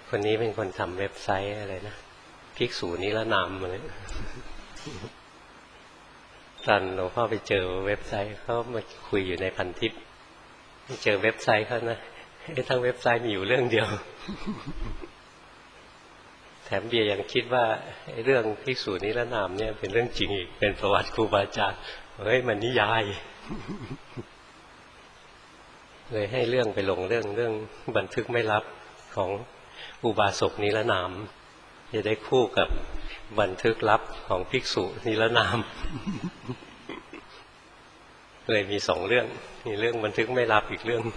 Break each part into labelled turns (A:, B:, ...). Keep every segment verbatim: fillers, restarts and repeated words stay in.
A: คนนี้เป็นคนทำเว็บไซต์อะไรนะภิกษุนิรนามอะไรตอนหลวงพ่อไปเจอเว็บไซต์เขามาคุยอยู่ในพันทิปเจอเว็บไซต์เขานะทั้งเว็บไซต์มีอยู่เรื่องเดียวแถมเบียร์ยังคิดว่าเรื่องภิกษุนิรนามเนี่ยเป็นเรื่องจริงอีกเป็นประวัติครูบาอาจารย์เฮ้ยมันนิยายเลยให้เรื่องไปลงเรื่องเรื่องบันทึกไม่ลับของอุบาสกนิรนามจะได้คู่กับบันทึกลับของภิกษุนิรนามเลยมีสองเรื่องมีเรื่องบันทึกไม่ลับอีกเรื่อง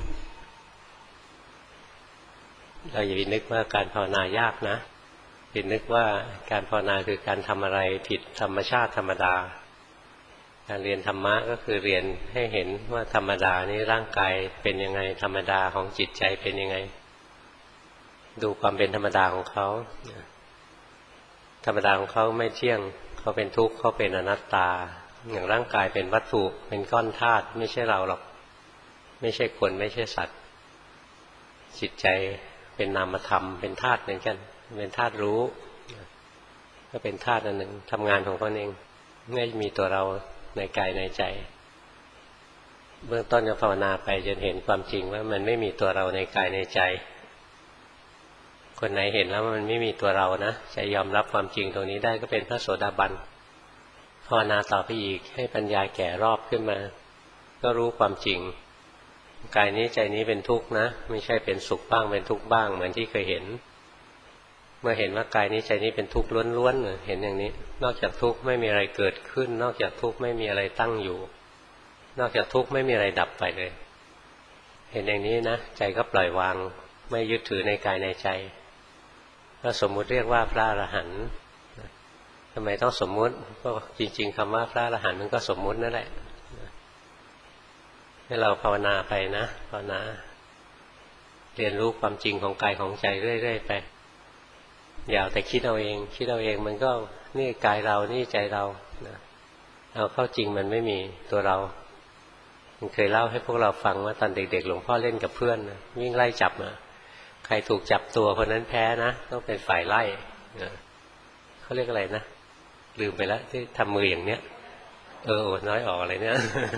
A: เราอย่าไปนึกว่าการภาวนายากนะไปนึกว่าการภาวนาคือการทำอะไรผิดธรรมชาติธรรมดาการเรียนธรรมะก็คือเรียนให้เห็นว่าธรรมดานี่ร่างกายเป็นยังไงธรรมดาของจิตใจเป็นยังไงดูความเป็นธรรมดาของเขาธรรมดาของเขาไม่เที่ยงเขาเป็นทุกข์เขาเป็นอนัตตาอย่างร่างกายเป็นวัตถุเป็นก้อนธาตุไม่ใช่เราหรอกไม่ใช่คนไม่ใช่สัตว์จิตใจเป็นนามธรรมเป็นธาตุเหมือนกันเป็นธาตุรู้ก็เป็นธาตุอันหนึ่งทำงานของเขาเองไม่มีตัวเราในกายในใจเบื้องต้นจะภาวนาไปจนเห็นความจริงว่ามันไม่มีตัวเราในกายในใจคนไหนเห็นแล้วมันไม่มีตัวเรานะจะยอมรับความจริงตรงนี้ได้ก็เป็นพระโสดาบันภาวนาต่อไปอีกให้ปัญญาแก่รอบขึ้นมาก็รู้ความจริงกายนี้ใจนี้เป็นทุกข์นะไม่ใช่เป็นสุขบ้างเป็นทุกข์บ้างเหมือนที่เคยเห็นเมื่อเห็นว่ากายนี้ใจนี้เป็นทุกข์ล้วนๆเห็นอย่างนี้นอกจากทุกข์ไม่มีอะไรเกิดขึ้นนอกจากทุกข์ไม่มีอะไรตั้งอยู่นอกจากทุกข์ไม่มีอะไรดับไปเลยเห็นอย่างนี้นะใจก็ปล่อยวางไม่ยึดถือในกายในใจก็สมมุติเรียกว่าพระอรหันต์ทำไมต้องสมมุติก็จริงๆคำว่าพระอรหันต์มันก็สมมุตินั่นแหละให้เราภาวนาไปนะภาวนาเรียนรู้ความจริงของกายของใจเรื่อยๆไปอย่าแต่คิดเอาเองคิดเอาเองมันก็นี่กายเรานี่ใจเรานะเอาเข้าจริงมันไม่มีตัวเรามันเคยเล่าให้พวกเราฟังว่าตอนเด็กๆหลวงพ่อเล่นกับเพื่อนนะวิ่งไล่จับมาใครถูกจับตัวคนนั้นแพ้นะต้องเป็นฝ่ายไล่นะเขาเรียกอะไรนะลืมไปแล้วที่ทำมืออย่างเนี้ยเออน้อยออกอะไรเนี่ย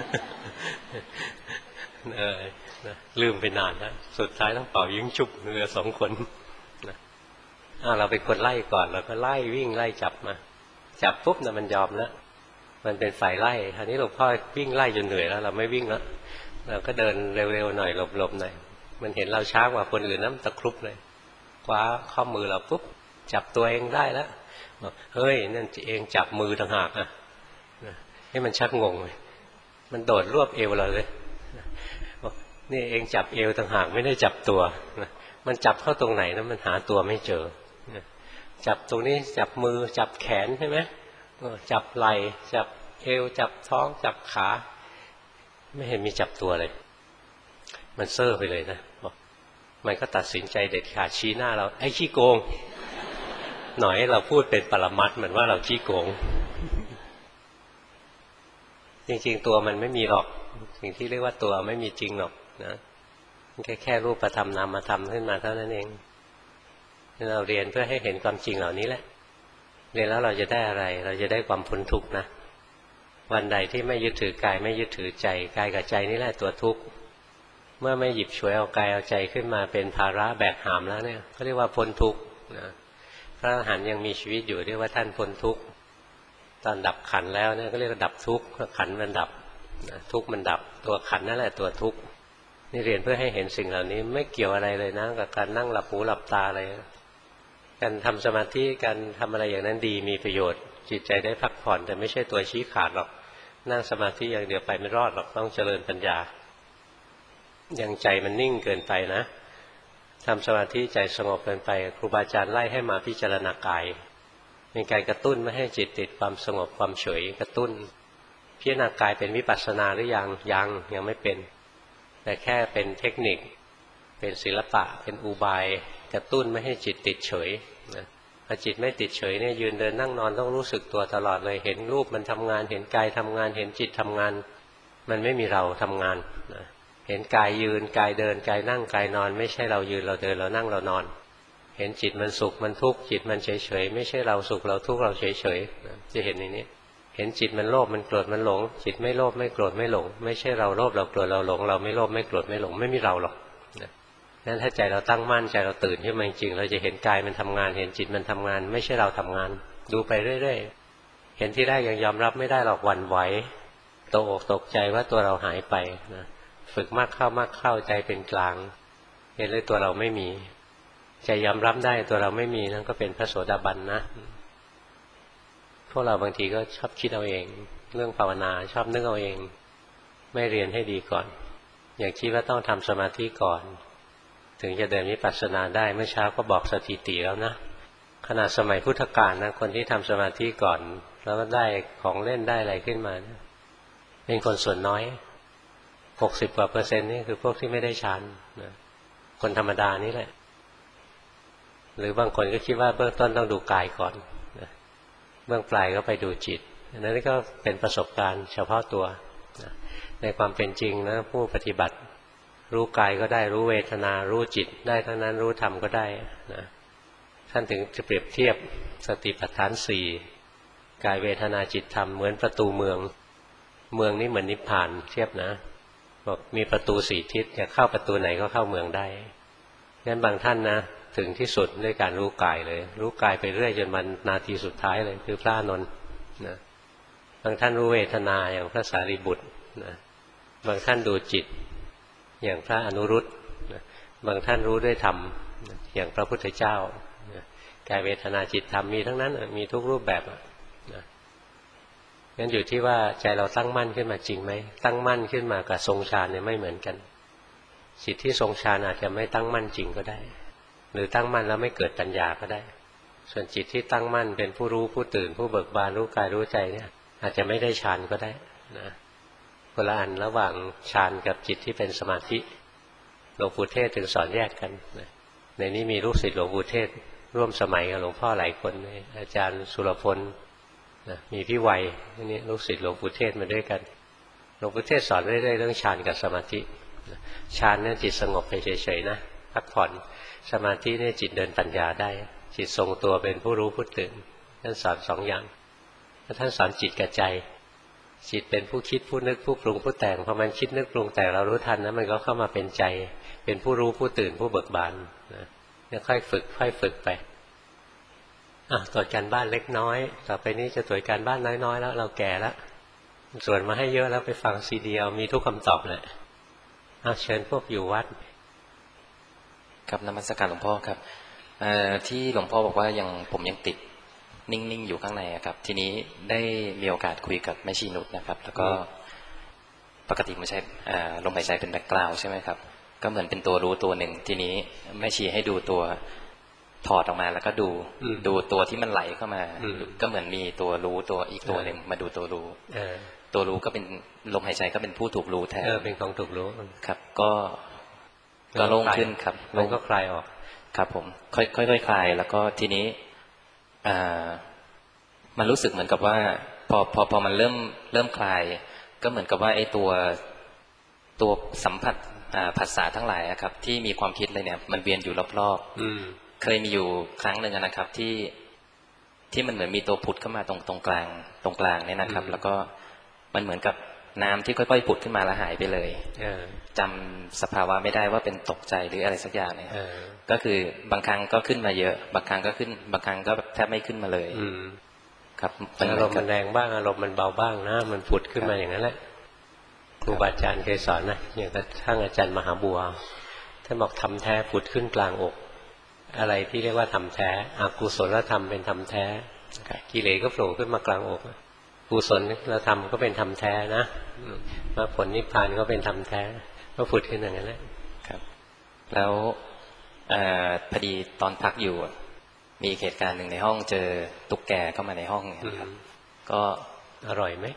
A: เออลืมไปนานนะสุดท้ายต้องเป่ายิงฉุบเหลือสองคนนะอ้าวเราเป็นคนไล่ก่อนเราก็ไล่วิ่งไล่จับมาจับปุ๊บนะมันยอมแล้วมันเป็นฝ่ายไล่คราวนี้หลวงพ่อวิ่งไล่จนเหนื่อยแล้วเราไม่วิ่งแล้วเราก็เดินเร็วๆหน่อยหลบๆหน่อยมันเห็นเราช้ากว่าคนอื่นน้ำตะครุบเลยคว้าข้อมือเราปุ๊บจับตัวเองได้แล้วบอกเฮ้ยนั่นเองจับมือต่างหากอ่ะให้มันชักงงเลยมันโดดรวบเอวเราเลยบอกนี่เองจับเอวต่างหากไม่ได้จับตัวมันจับเข้าตรงไหนนะมันหาตัวไม่เจอจับตรงนี้จับมือจับแขนใช่ไหมจับไหล่จับเอวจับท้องจับขาไม่เห็นมีจับตัวเลยมันเซ่อไปเลยนะบอกมันก็ตัดสินใจเด็ดขาดชี้หน้าเราไอ้ขี้โกงหน่อยเราพูดเป็นปรมัตถ์เหมือนว่าเราขี้โกงจริงๆตัวมันไม่มีหรอกสิ่งที่เรียกว่าตัวไม่มีจริงหรอกนะแค่แค่รูปธรรมนามธรรมขึ้นมาเท่านั้นเองเราเรียนเพื่อให้เห็นความจริงเหล่านี้แหละเรียนแล้วเราจะได้อะไรเราจะได้ความพ้นทุกข์นะวันใดที่ไม่ยึดถือกายไม่ยึดถือใจกายกับใจนี่แหละตัวทุกข์เมื่อไม่หยิบฉวยเอากายเอาใจขึ้นมาเป็นภาระแบกหามแล้วเนี่ยเขาเรียกว่าพ้นทุกข์นะพระอรหันต์ยังมีชีวิตอยู่เรียกว่าท่านพ้นทุกข์ตอนดับขันธ์แล้วเนี่ยก็เรียกว่าดับทุกข์ขันธ์มันดับทุกข์มันดับตัวขันธ์นั่นแหละตัวทุกข์นี่เรียนเพื่อให้เห็นสิ่งเหล่านี้ไม่เกี่ยวอะไรเลยนะกับการนั่งหลับหูหลับตาอะไรการทำสมาธิการทำอะไรอย่างนั้นดีมีประโยชน์จิตใจได้พักผ่อนแต่ไม่ใช่ตัวชี้ขาดหรอกนั่งสมาธิอย่างเดียวไปไม่รอดหรอกต้องเจริญปัญญายังใจมันนิ่งเกินไปนะทำสมาธิใจสงบเกินไปครูบาอาจารย์ไล่ให้มาพิจารณากายเป็นการกระตุ้นไม่ให้จิตติดความสงบความเฉยกระตุ้นพิจารณากายเป็นวิปัสสนาหรือยังยังยังไม่เป็นแต่แค่เป็นเทคนิคเป็นศิลปะเป็นอุบายกระตุ้นไม่ให้จิตติดเฉยนะพอจิตไม่ติดเฉยเนี่ยยืนเดินนั่งนอนต้องรู้สึกตัวตลอดเลยเห็นรูปมันทำงานเห็นกายทำงานเห็นจิตทำงานมันไม่มีเราทำงานนะเห็นกายยืนกายเดินกายนั่งกายนอนไม่ใช่เรายืนเราเดินเรานั่งเรานอนเห็นจิตมันสุขมันทุกข์จิตมันเฉยๆไม่ใช่เราสุขเราทุกข์เราเฉยๆจะเห็นอย่างนี้เห็นจิตมันโลภมันโกรธมันหลงจิตไม่โลภไม่โกรธไม่หลงไม่ใช่เราโลภเราโกรธเราหลงเราไม่โลภไม่โกรธไม่หลงไม่มีเราหรอกนั้นถ้าใจเราตั้งมั่นใจเราตื่นขึ้นมาจริงๆเราจะเห็นกายมันทำงานเห็นจิตมันทำงานไม่ใช่เราทำงานดูไปเรื่อยๆเห็นที่แรกยังยอมรับไม่ได้หรอกหวั่นไหวตกอกตกใจว่าตัวเราหายไปนะฝึกมากเข้ามากเข้าใจเป็นกลางเห็นเลยตัวเราไม่มีใจยอมรับได้ตัวเราไม่มีนั่นก็เป็นพระโสดาบันนะพวกเราบางทีก็ชอบคิดเอาเองเรื่องภาวนาชอบนึกเอาเองไม่เรียนให้ดีก่อนอย่างคิดว่าต้องทำสมาธิก่อนถึงจะเดินวิปัสสนาได้เมื่อเช้าก็บอกสถิติแล้วนะขนาดสมัยพุทธกาลนะคนที่ทำสมาธิก่อนแล้วก็ได้ของเล่นได้อะไรขึ้นมาเป็นคนส่วนน้อยหกสิบกว่าเปอร์เซ็นต์นี่คือพวกที่ไม่ได้ฌานนะคนธรรมดานี่แหละหรือบางคนก็คิดว่าเบื้องต้นต้องดูกายก่อนนะเบื้องปลายก็ไปดูจิตอันนั้นก็เป็นประสบการณ์เฉพาะตัวนะในความเป็นจริงนะผู้ปฏิบัติรู้กายก็ได้รู้เวทนารู้จิตได้ทั้งนั้นรู้ธรรมก็ได้นะท่านถึงจะเปรียบเทียบสติปัฏฐานสี่กายเวทนาจิตธรรมเหมือนประตูเมืองเมืองนี้เหมือนนิพพานเทียบนะบอกมีประตูสี่ทิศจะเข้าประตูไหนก็เข้าเมืองได้งั้นบางท่านนะถึงที่สุดด้วยการรู้กายเลยรู้กายไปเรื่อยจนมันนาทีสุดท้ายเลยคือพระอานนท์นะบางท่านรู้เวทนาอย่างพระสารีบุตรนะบางท่านดูจิตอย่างพระอนุรุตนะบางท่านรู้ด้วยธรรมอย่างพระพุทธเจ้านะกายเวทนาจิตธรรมมีทั้งนั้นมีทุกรูปแบบนะงั้นอยู่ที่ว่าใจเราตั้งมั่นขึ้นมาจริงไหมตั้งมั่นขึ้นมากับทรงฌานเนี่ยไม่เหมือนกันจิตที่ทรงฌานอาจจะไม่ตั้งมั่นจริงก็ได้หรือตั้งมั่นแล้วไม่เกิดปัญญาก็ได้ส่วนจิตที่ตั้งมั่นเป็นผู้รู้ผู้ตื่นผู้เบิกบานรู้กายรู้ใจเนี่ยอาจจะไม่ได้ฌานก็ได้นะคนละอันระหว่างฌานกับจิตที่เป็นสมาธิหลวงปู่เทศถึงสอนแยกกันนะในนี้มีลูกศิษย์หลวงปู่เทศร่วมสมัยกับหลวงพ่อหลายคนเลยอาจารย์สุรพลนะมีพี่วัยนี่ลูกศิษย์หลวงปู่เทศมาด้วยกันหลวงปู่เทศสอนเรื่อยๆเรื่องฌานกับสมาธิฌานเนี่ยจิตสงบไปเฉยๆนะพักผ่อนสมาธิเนี่ยจิตเดินปัญญาได้จิตทรงตัวเป็นผู้รู้ผู้ตื่นท่านสอนสองอย่างแล้วท่านสอนจิตกับใจจิตเป็นผู้คิดผู้นึกผู้ปรุงผู้แต่งพอมันคิดนึกปรุงแต่งเรารู้ทันนะมันก็เข้ามาเป็นใจเป็นผู้รู้ผู้ตื่นผู้เบิกบานนะเนี่ยค่อยฝึกค่อยฝึกไปอ่ะตรวจการบ้านเล็กน้อยต่อไปนี้จะตรวจการบ้านน้อยๆแล้วเราแก่แล้วส่วนมาให้เยอะแล้วไปฟังซีดีเอามีทุกคำตอบแหละอ่ะเชิญพวกอยู่วัด
B: ครับนมัสการหลวงพ่อครับที่หลวงพ่อบอกว่ายังผมยังติดนิ่งๆอยู่ข้างในครับทีนี้ได้มีโอกาสคุยกับแม่ชีนุชนะครับแล้วก็ปกติมันใช้ลมหายใจเป็นแบ็คกราวด์ใช่ไหมครับก็เหมือนเป็นตัวรู้ตัวหนึ่งทีนี้แม่ชีให้ดูตัวถอดออกมาแล้วก็ดูดูตัวที่มันไหลเข้ามาก็เหมือนมีตัวรู้ตัวอีกตัวหนึ่งมาดูตัวรู้ตัวรู้ก็เป็นลมหายใจก็เป็นผู้ถูกรู้แทน
A: เป็นของถูกรู้
B: ครับก็ก็โล่งขึ้นครับ
A: มันก็คลายออก
B: ครับผมค่อยค่อยค่อยคลายแล้วก็ทีนี้อ่ามันรู้สึกเหมือนกับว่าพอพอพอมันเริ่มเริ่มคลายก็เหมือนกับว่าไอ้ตัวตัวสัมผัสอ่าภาษาทั้งหลายครับที่มีความคิดเลยเนี่ยมันเวียนอยู่รอบๆเคยมีอยู่ครั้งหนึ่งนะครับที่ที่มันเหมือนมีตัวผุดเข้ามาตรงตรงกลางตรงกลางเนี่ยนะครับแล้วก็มันเหมือนกับน้ำที่ค่อยๆผุดขึ้นมาแล้วหายไปเลยจำสภาวะไม่ได้ว่าเป็นตกใจหรืออะไรสักอย่างเนี่ยก็คือบางครั้งก็ขึ้นมาเยอะบางครั้งก็ขึ้นบางครั้งก็แทบไม่ขึ้นมาเลยครับ
A: อารมณ์มันแรงบ้างอารมณ์มันเบาบ้างนะมันผุดขึ้นมาอย่างนั้นแหละครูบาอาจารย์เคยสอนนะอย่างกระทั่งอาจารย์มหาบัวท่านบอกทำแท้ผุดขึ้นกลางอกอะไรที่เรียกว่าทำแท้อกุศลธรรมเป็นทำแท้กิเลสก็โผล่ขึ้นมากลางอกกุศลเราทำก็เป็นธรรมแท้นะมาผลนิพพานก็เป็นธรรมแท้ก็ผุดขึ้นอย่างนั้นแหละ
B: ครับแล้วพอดีตอนพักอยู่มีเหตุการณ์หนึ่งในห้องเจอตุ๊กแกเข้ามาในห้องนะครับก็
A: อร่อยไหม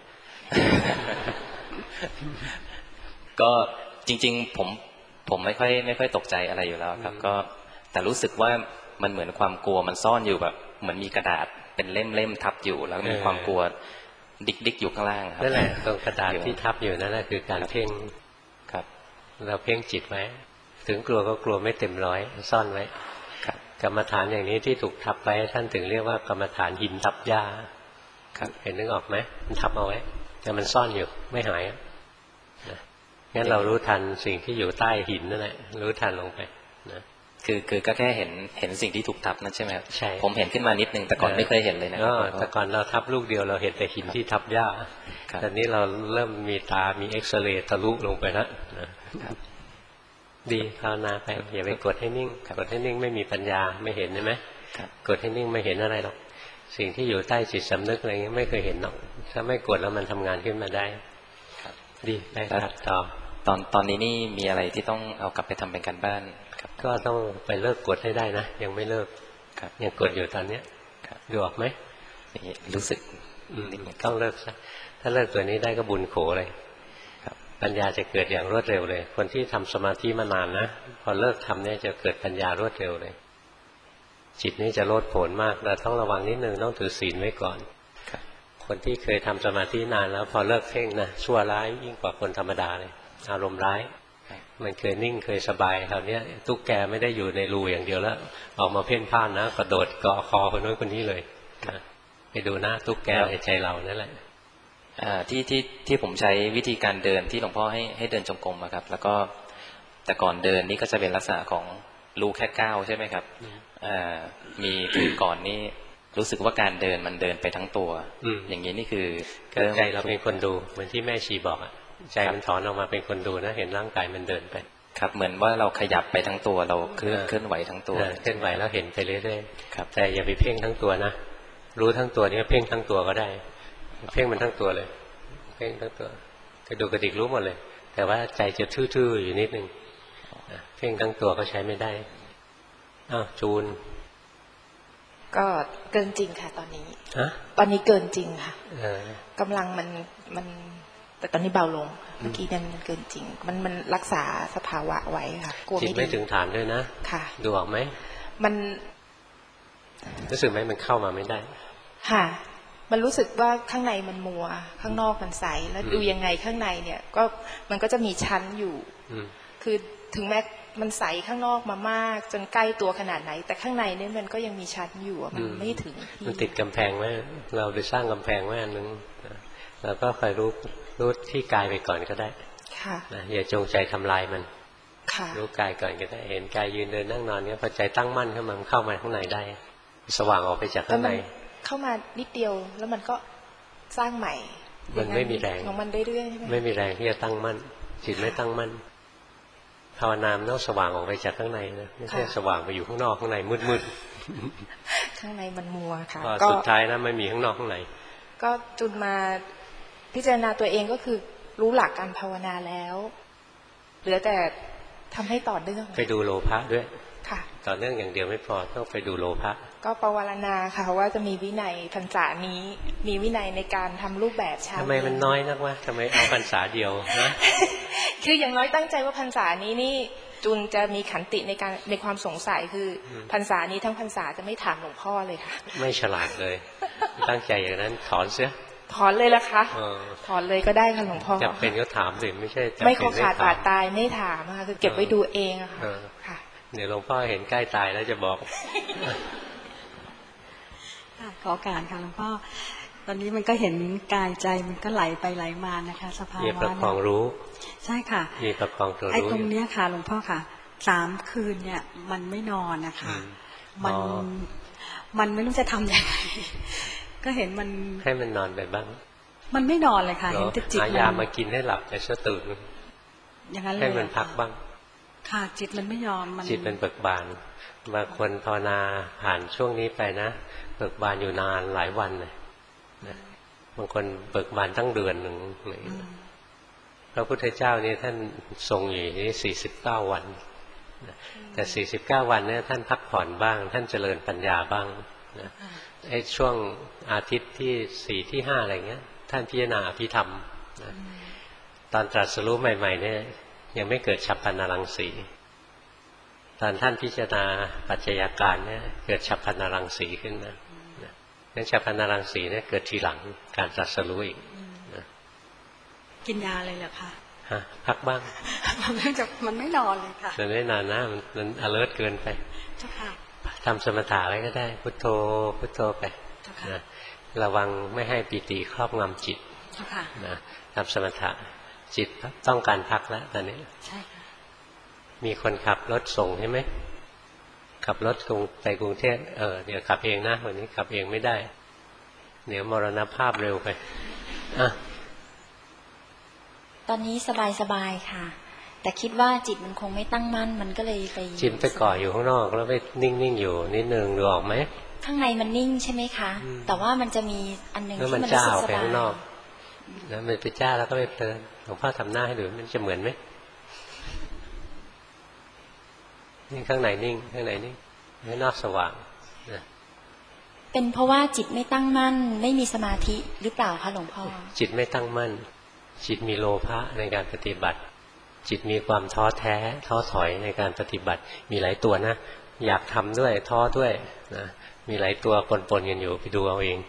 B: ก็จริงๆผมผมไม่ค่อยไม่ค่อยตกใจอะไรอยู่แล้วครับก็แต่รู้สึกว่ามันเหมือนความกลัวมันซ่อนอยู่แบบเหมือนมีกระดาษเป็นเล่มๆทับอยู่แล้วมีความกลัวดิกดิกอยู่ข้างล่างครับ
A: นั่นแหละตรงกระดาษที่ทับอยู่นั่นแหละคือการเพ่ง
B: ครับ
A: เราเพ่งจิตไว้ถึงกลัวก็กลัวไม่เต็มร้อยซ่อนไว้กรรมฐานอย่างนี้ที่ถูกทับไว้ท่านถึงเรียกว่ากรรมฐานหินทับหญ้าครับเห็นนึกออกไหมมันทับเอาไว้แต่มันซ่อนอยู่ไม่หายนะงั้นเรารู้ทันสิ่งที่อยู่ใต้หินนั่นแหละรู้ทันลงไปนะ
B: คือคือก็แค่เห็นเห็นสิ่งที่ถูกทับนั่นใช่ไหมครับ
A: ใช่
B: ผมเห็นขึ้นมานิดนึงแต่ก่อนไม่เคยเห็นเลยนะครับ
A: แต่ก่อนเราทับลูกเดียวเราเห็นแต่หินที่ทับหญ้าตอนนี้เราเริ่มมีตามีเอ็กซเรย์ทะลุลงไปแล้วนะดีภาวนาไปอย่าไปกดให้นิ่งกดให้นิ่งไม่มีปัญญาไม่เห็นใช่ไหมกดให้นิ่งไม่เห็นอะไรหรอกสิ่งที่อยู่ใต้จิตสำนึกอะไรเงี้ยไม่เคยเห็นหรอกถ้าไม่กดแล้วมันทำงานขึ้นมาได้ดีไปครับต่อ
B: ตอนตอนนี้นี่มีอะไรที่ต้องเอากลับไปทำเป็นการบ้านครับ
A: ก็ต้องไปเลิกกดให้ได้นะยังไม่เลิกยังกดอยู่ตอนเนี้ยดูออกไหม
B: รู้สึก
A: ต้องเลิกซะถ้าเลิกตัวนี้ได้ก็บุญโขเลยปัญญาจะเกิดอย่างรวดเร็วเลยคนที่ทำสมาธิมานานนะพอเลิกทำเนี่ยจะเกิดปัญญารวดเร็วเลยจิตนี้จะโลดโผนมากเราต้องระวังนิดนึงต้องถือศีลไว้ก่อนคนที่เคยทำสมาธินานแล้วพอเลิกเพ่งนะชั่วร้ายยิ่งกว่าคนธรรมดาเลยอารมณ์ร้ายมันเคยนิ่งเคยสบายคราวนี้ตุ๊กแกไม่ได้อยู่ในรูอย่างเดียวแล้วออกมาเพ่นพ่านนะกระโดดเกาะคอคนนู้นคนนี้เลยไปดูหน้าตุ๊กแกในใจเรานั่นแหละ
B: ที่ที่ที่ผมใช้วิธีการเดินที่หลวงพ่อให้ให้เดินจงกรมครับแล้วก็แต่ก่อนเดินนี่ก็จะเป็นลักษณะของรูแค่ก้าวใช่ไหมครับมีคือก่อนนี่รู้สึกว่าการเดินมันเดินไปทั้งตัวอย่างนี้นี่คือ
A: ใจเราเป็นคนดูเหมือนที่แม่ชีบอกอ่ะใจมันถอนออกมาเป็นคนดูนะเห็นร่างกายมันเดินไป
B: ครับเหมือนว่าเราขยับไปทั้งตัวเราเคลื่อนเคลื่อนไหวทั้งตัว
A: เคลื่อนไหวแล้วเห็นไปเรื่อยๆครับแต่อย่าไปเพ่งทั้งตัวนะรู้ทั้งตัวนี่เพ่งทั้งตัวก็ได้เพ่งมันทั้งตัวเลยเพ่งทั้งตัวกระดูกกระดิกรู้หมดเลยแต่ว่าใจจะทื่อๆอยู่นิดนึงเพ่งทั้งตัวก็ใช้ไม่ได้อ้าวจูน
C: ก็เกินจริงค่ะตอนนี้ตอนนี้เกินจริงค่ะกำลังมันมันแต่ตอนนี้เบาลงเมื่อกี้นั้นมันเกินจริงมันมันรักษาสภาวะไว้ค่ะ
A: กลัวไม่ไม่ถึงฐานด้วยนะ
C: ค่ะ
A: ดูออกไหม
C: มัน
A: รู้สึกไหมมันเข้ามาไม่ได้
C: ค่ะมันรู้สึกว่าข้างในมันมัวข้างนอกมันใสแล้วดูยังไงข้างในเนี่ยก็มันก็จะมีชั้นอยู่คือถึงแม้มันใสข้างนอกมามากจนใกล้ตัวขนาดไหนแต่ข้างในเนี่ยมันก็ยังมีชั้นอยู่มันไม่ถึง
A: มันติดกำแพงไว้เราไปสร้างกำแพงไว้อันนึงแล้วก็คอยรู้รู้ที่กายไปก่อนก็ได้
C: ค่ะ
A: อย่าจงใจทำลายมันรู้กายก่อนก็ได้เห็นกายยืนเดินนั่งนอนเนี่ยพอใจตั้งมั่นขึ้นมาเข้ามาข้างในได้สว่างออกไปจากข้างใน
C: เข้ามานิดเดียวแล้วมันก็สร้างใหม่
A: มันไม่มีแรง
C: ของมันเรื่อยๆใช่ไหม
A: ไม่มีแรงที่จะตั้งมั่นจิตไม่ตั้งมั่นภาวนามต้องสว่างออกไปจากข้างในนะไม่ใช่สว่างไปอยู่ข้างนอกข้างในมืด
C: ๆข้างในมันมัวค่ะ
A: ก็สุดท้ายนะไม่มีข้างนอกข้างใน
C: ก็จุดมาพิจารณาตัวเองก็คือรู้หลักการภาวนาแล้วเหลือแต่ทำให้ต่อเนื่อง
A: ไปดูโลภะด้วย
C: ค่ะ
A: ต่อเนื่องอย่างเดียวไม่พอต้องไปดูโลภะ
C: ก็ปวารณาค่ะว่าจะมีวินัยพรรษานี้มีวินัยในการทำรูปแบบชา
A: ทำไมมันน้อยนักวะทำไมเอาพรรษาเดียวนะ
C: คืออย่างน้อยตั้งใจว่าพรรษานี้นี่จุนจะมีขันติในการในความสงสัยคือพรรษานี้ทั้งพรรษาจะไม่ถามหลวงพ่อเลยค่ะ
A: ไม่ฉลาดเลยตั้งใจอย่างนั้นถอนเสีย
C: ถอนเลยละคะถอนเลยก็ได้ค่ะหลวงพ่อ
A: จะเป็นก็ถามสิไม่ใช่
C: ไม่ขอขาดบาดตายไม่ถามค่ะคือเก็บไว้ดูเองอะค่ะค่ะ
A: เดี๋ยวหลวงพ่อเห็นใกล้ตายแล้วจะบอก
D: ขอการค่ะหลวงพ่อตอนนี้มันก็เห็นกายใจมันก็ไหลไปไหลมานะคะสภาวะ
A: มีประคองรู้
D: ใช่ค่ะ
A: มีประคองตัวรู้
D: ไอ้ตรงเนี้ยค่ะหลวงพ่อค่ะสามคืนเนี่ยมันไม่นอนนะคะมันมันไม่รู้จะทำยังไงก็เห็นมัน
A: ให้มันนอนไปบ้าง
D: มันไม่นอนเลยค่ะเห็นแต่จิต
A: หายามากินให้หลับแต่จะตื่น
D: อย่างนั้นเลย
A: ให้มันพักบ้าง
D: ค่ะจิตมันไม่ยอม
A: มันจิตเป็นเบิกบานบางคนภาวนาผ่านช่วงนี้ไปนะเบิกบานอยู่นานหลายวันเลยนะบางคนเบิกบานตั้งเดือนหนึ่งพระพุทธเจ้านี่ท่านทรงอยู่นี่สี่สิบเก้าวันแต่สี่สิบเก้าวันเนี่ยท่านพักผ่อนบ้างท่านเจริญปัญญาบ้างนะไอ้ช่วงอาทิตย์ที่สี่ที่ห้าอะไรเงี้ยท่านพิจารณาอภิธรรมนะตอนตรัสรู้ใหม่ๆเนี่ยยังไม่เกิดฉัพพนรังสีตอนท่านพิจารณาปัจจัยการเนี่ยเกิดฉัพพนรังสีขึ้นมานั้นฉัพพนรังสีเนี่ยเกิดทีหลังการตรัสรู้อีก
D: กินยาเลยเหรอคะ
A: ฮะพักบ้าง
D: มันจะมันไม่นอนเลยค่ะ
A: มันไม่นานนะมันมัน alert เกินไป
D: เจ้าค่ะ
A: ทำสมถะไว้ก็ได้พุทโธพุทโธไปนะระวังไม่ให้ปิติครอบงำจิตนะทำสมถะจิตต้องการพักแล้วตอนนี้ใช่ค่ะมีคนขับรถส่งใช่ไหมขับรถไปกรุงเทพเออเดี๋ยวขับเองนะวันนี้ขับเองไม่ได้เดี๋ยวมรณภาพเร็วไปอ่ะ
E: ตอนนี้สบายสบายค่ะแต่คิดว่าจิตมันคงไม่ตั้งมั่นมันก็เลยไป
A: จิตไปเกาะอยู่ข้างนอกแล้วไปนิ่งๆอยู่นิดนึงดูออกไหม
E: ข้างในมันนิ่งใช่ไหมคะแต่ว่ามันจะมีอันนึงที่มันรู้สึกสบาย
A: แล้วมันไปจ้าแล้วก็ไปเพลินหลวงพ่อทำหน้าให้ดูมันจะเหมือนไหมนี่ข้างในนิ่งข้างในนิ่งข้างนอกสว่างนะ
E: เป็นเพราะว่าจิตไม่ตั้งมั่นไม่มีสมาธิหรือเปล่าคะหลวงพ่อ
A: จิตไม่ตั้งมั่นจิตมีโลภะในการปฏิบัติจิตมีความท้อแท้ท้อถอยในการปฏิบัติมีหลายตัวนะอยากทำด้วยท้อด้วยนะมีหลายตัวปนๆกันอยู่ไปดูเอาเอง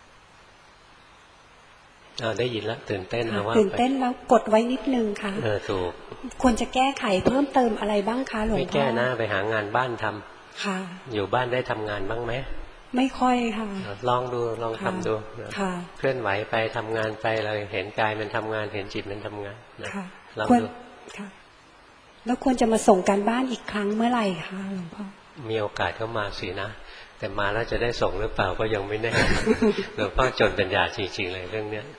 A: อ่าได้ยินแล้วตื่นเต้นนะว่า
D: ตื่นเต้นแล้วกดไว้นิดนึงค่ะ
A: เออถูก
D: ควรจะแก้ไขเพิ่มเติมอะไรบ้างคะหลวงพ่อ
A: ไม่แก้นะไปหางานบ้านทำค่ะอยู่บ้านได้ทำงานบ้างไหม
D: ไม่ค่อยค่ะ
A: ลองดูลองทำดูเคลื่อนไหวไปทำงานไปเราเห็นกายมันทำงานเห็นจิตมันทำงานนะลองดู
D: ค่ะแล้วควรจะมาส่งการบ้านอีกครั้งเมื่อไหร่คะหลวงพ่อ
A: มีโอกาสเข้ามาสินะแต่มาแล้วจะได้ส่งหรือเปล่าก็ยังไม่แน่หลวงพ่อจนปัญญาจริงๆเลยเรื่องเนี้ย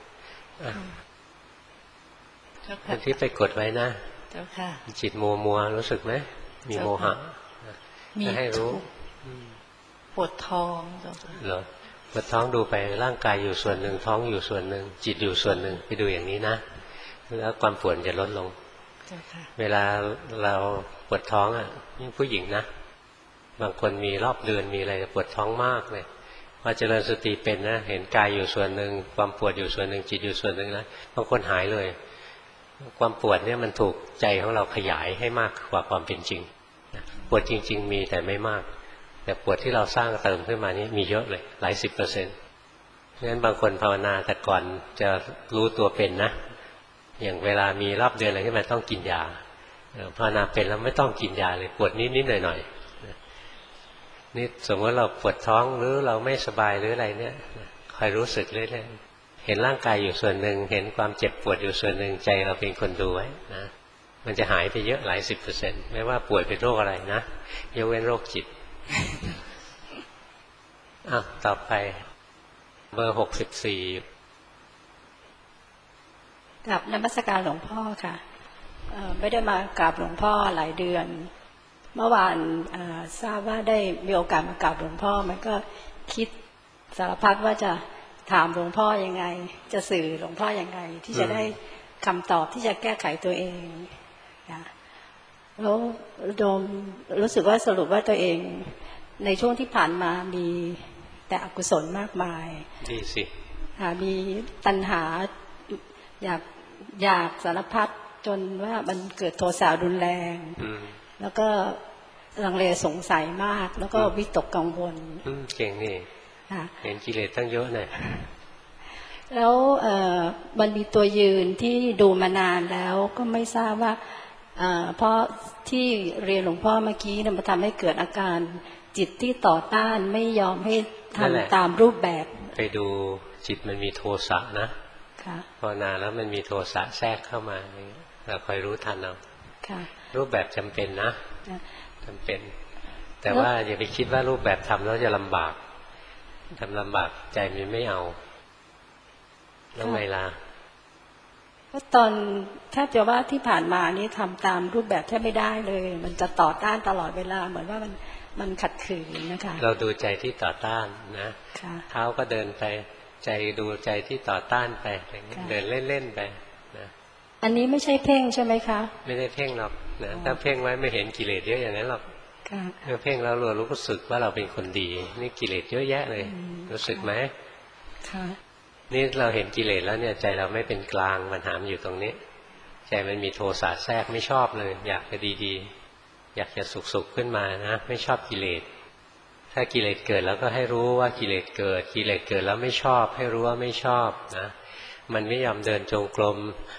A: อันที่ไปกดไว้นะจิตมัวมัวรู้สึกไหมมีโมหะจะให้รู้
C: ปวดท้อง
A: เหรอปวดท้องดูไปร่างกายอยู่ส่วนหนึ่งท้องอยู่ส่วนหนึ่งจิตอยู่ส่วนหนึ่งไปดูอย่างนี้นะแล้วความปวดจะลดลงเวลาเราปวดท้องอ่ะยิ่งผู้หญิงนะบางคนมีรอบเดือนมีอะไรปวดท้องมากเลยพอเจริญสติเป็นนะเห็นกายอยู่ส่วนหนึ่งความปวดอยู่ส่วนหนึ่งจิตอยู่ส่วนหนึ่งนะบางคนหายเลยความปวดเนี่ยมันถูกใจของเราขยายให้มากกว่าความเป็นจริงปวดจริงๆมีแต่ไม่มากแต่ปวดที่เราสร้างเติมขึ้นมานี้มีเยอะเลยหลายสิบเปอร์เซ็นต์เพราะฉะนั้นบางคนภาวนาแต่ก่อนจะรู้ตัวเป็นนะอย่างเวลามีรอบเดือนอะไรขึ้นมาต้องกินยาภาวนาเป็นแล้วไม่ต้องกินยาเลยปวดนิดๆหน่อยๆนี่สมมติเราปวดท้องหรือเราไม่สบายหรืออะไรเนี่ยคอยรู้สึกเรื่อยๆเห็นร่างกายอยู่ส่วนหนึ่งเห็นความเจ็บปวดอยู่ส่วนหนึ่งใจเราเป็นคนดูไว้นะมันจะหายไปเยอะหลายสิบเปอร์เซ็นต์ไม่ว่าป่วยเป็นโรคอะไรนะยกเว้นโรคจิตอ่ะต่อไปเบอร์หกสิบสี่
F: กราบนมัสการหลวงพ่อค่ะไม่ได้มากราบหลวงพ่อหลายเดือนเมื่อวานทราบว่าได้มีโอกาสมากราบหลวงพ่อมันก็คิดสารพัดว่าจะถามหลวงพ่อยังไงจะสื่อหลวงพ่อยังไงที่จะได้คำตอบที่จะแก้ไขตัวเองแล้วโดมรู้สึกว่าสรุปว่าตัวเองในช่วงที่ผ่านมามีแต่อกุศลมากมาย
A: ดีสิ
F: มีตัณหาอยากอยากสารพัดจนว่ามันเกิดโทสะรุนแรงแล้วก็ลังเลสงสัยมากแล้วก็วิตกกังวล
A: เก่งนี่เห็นกิเลสตั้งเยอะเลย
F: แล้วมันมีตัวยืนที่ดูมานานแล้วก็ไม่ทราบว่าเพราะที่เรียนหลวงพ่อเมื่อกี้เนี่ยมันทำให้เกิดอาการจิตที่ต่อต้านไม่ยอมให้ทำตามรูปแบบ
A: ไปดูจิตมันมีโทสะนะพอนานแล้วมันมีโทสะแทรกเข้ามาเราคอยรู้ทันเอารูปแบบจำเป็นนะจำเป็นแต่ว่าอย่าไปคิดว่ารูปแบบทำแล้วจะลำบากทำลำบากใจมันไม่เอาแล้วไงล่ะ
F: ก็ตอนแทบจะว่าที่ผ่านมานี้ทำตามรูปแบบแทบไม่ได้เลยมันจะต่อต้านตลอดเวลาเหมือนว่ามันมันขัดขืนนะคะ
A: เราดูใจที่ต่อต้านนะเท้าก็เดินไปใจดูใจที่ต่อต้านไปเดินเล่นๆไปนะ
F: อันนี้ไม่ใช่เพ่งใช่ไหมคะ
A: ไม่ได้เพ่งหรอกนะถ้าเพ่งไว้ไม่เห็นกิเลสเยอะอย่างนั้นหรอกเมื่อเพ่งแล้วเรารู้สึกว่าเราเป็นคนดีนี่กิเลสเยอะแยะเลยรู้สึกไหมค่ะนี่เราเห็นกิเลสแล้วเนี่ยใจเราไม่เป็นกลางปัญหาอยู่ตรงนี้ใจมันมีโทสะแทรกไม่ชอบเลยอยากจะดีๆอยากจะสุขๆขึ้นมานะไม่ชอบกิเลสถ้ากิเลสเกิดแล้วก็ให้รู้ว่ากิเลสเกิดกิเลสเกิดแล้วไม่ชอบให้รู้ว่าไม่ชอบนะมันไม่ยอมเดินจงกรม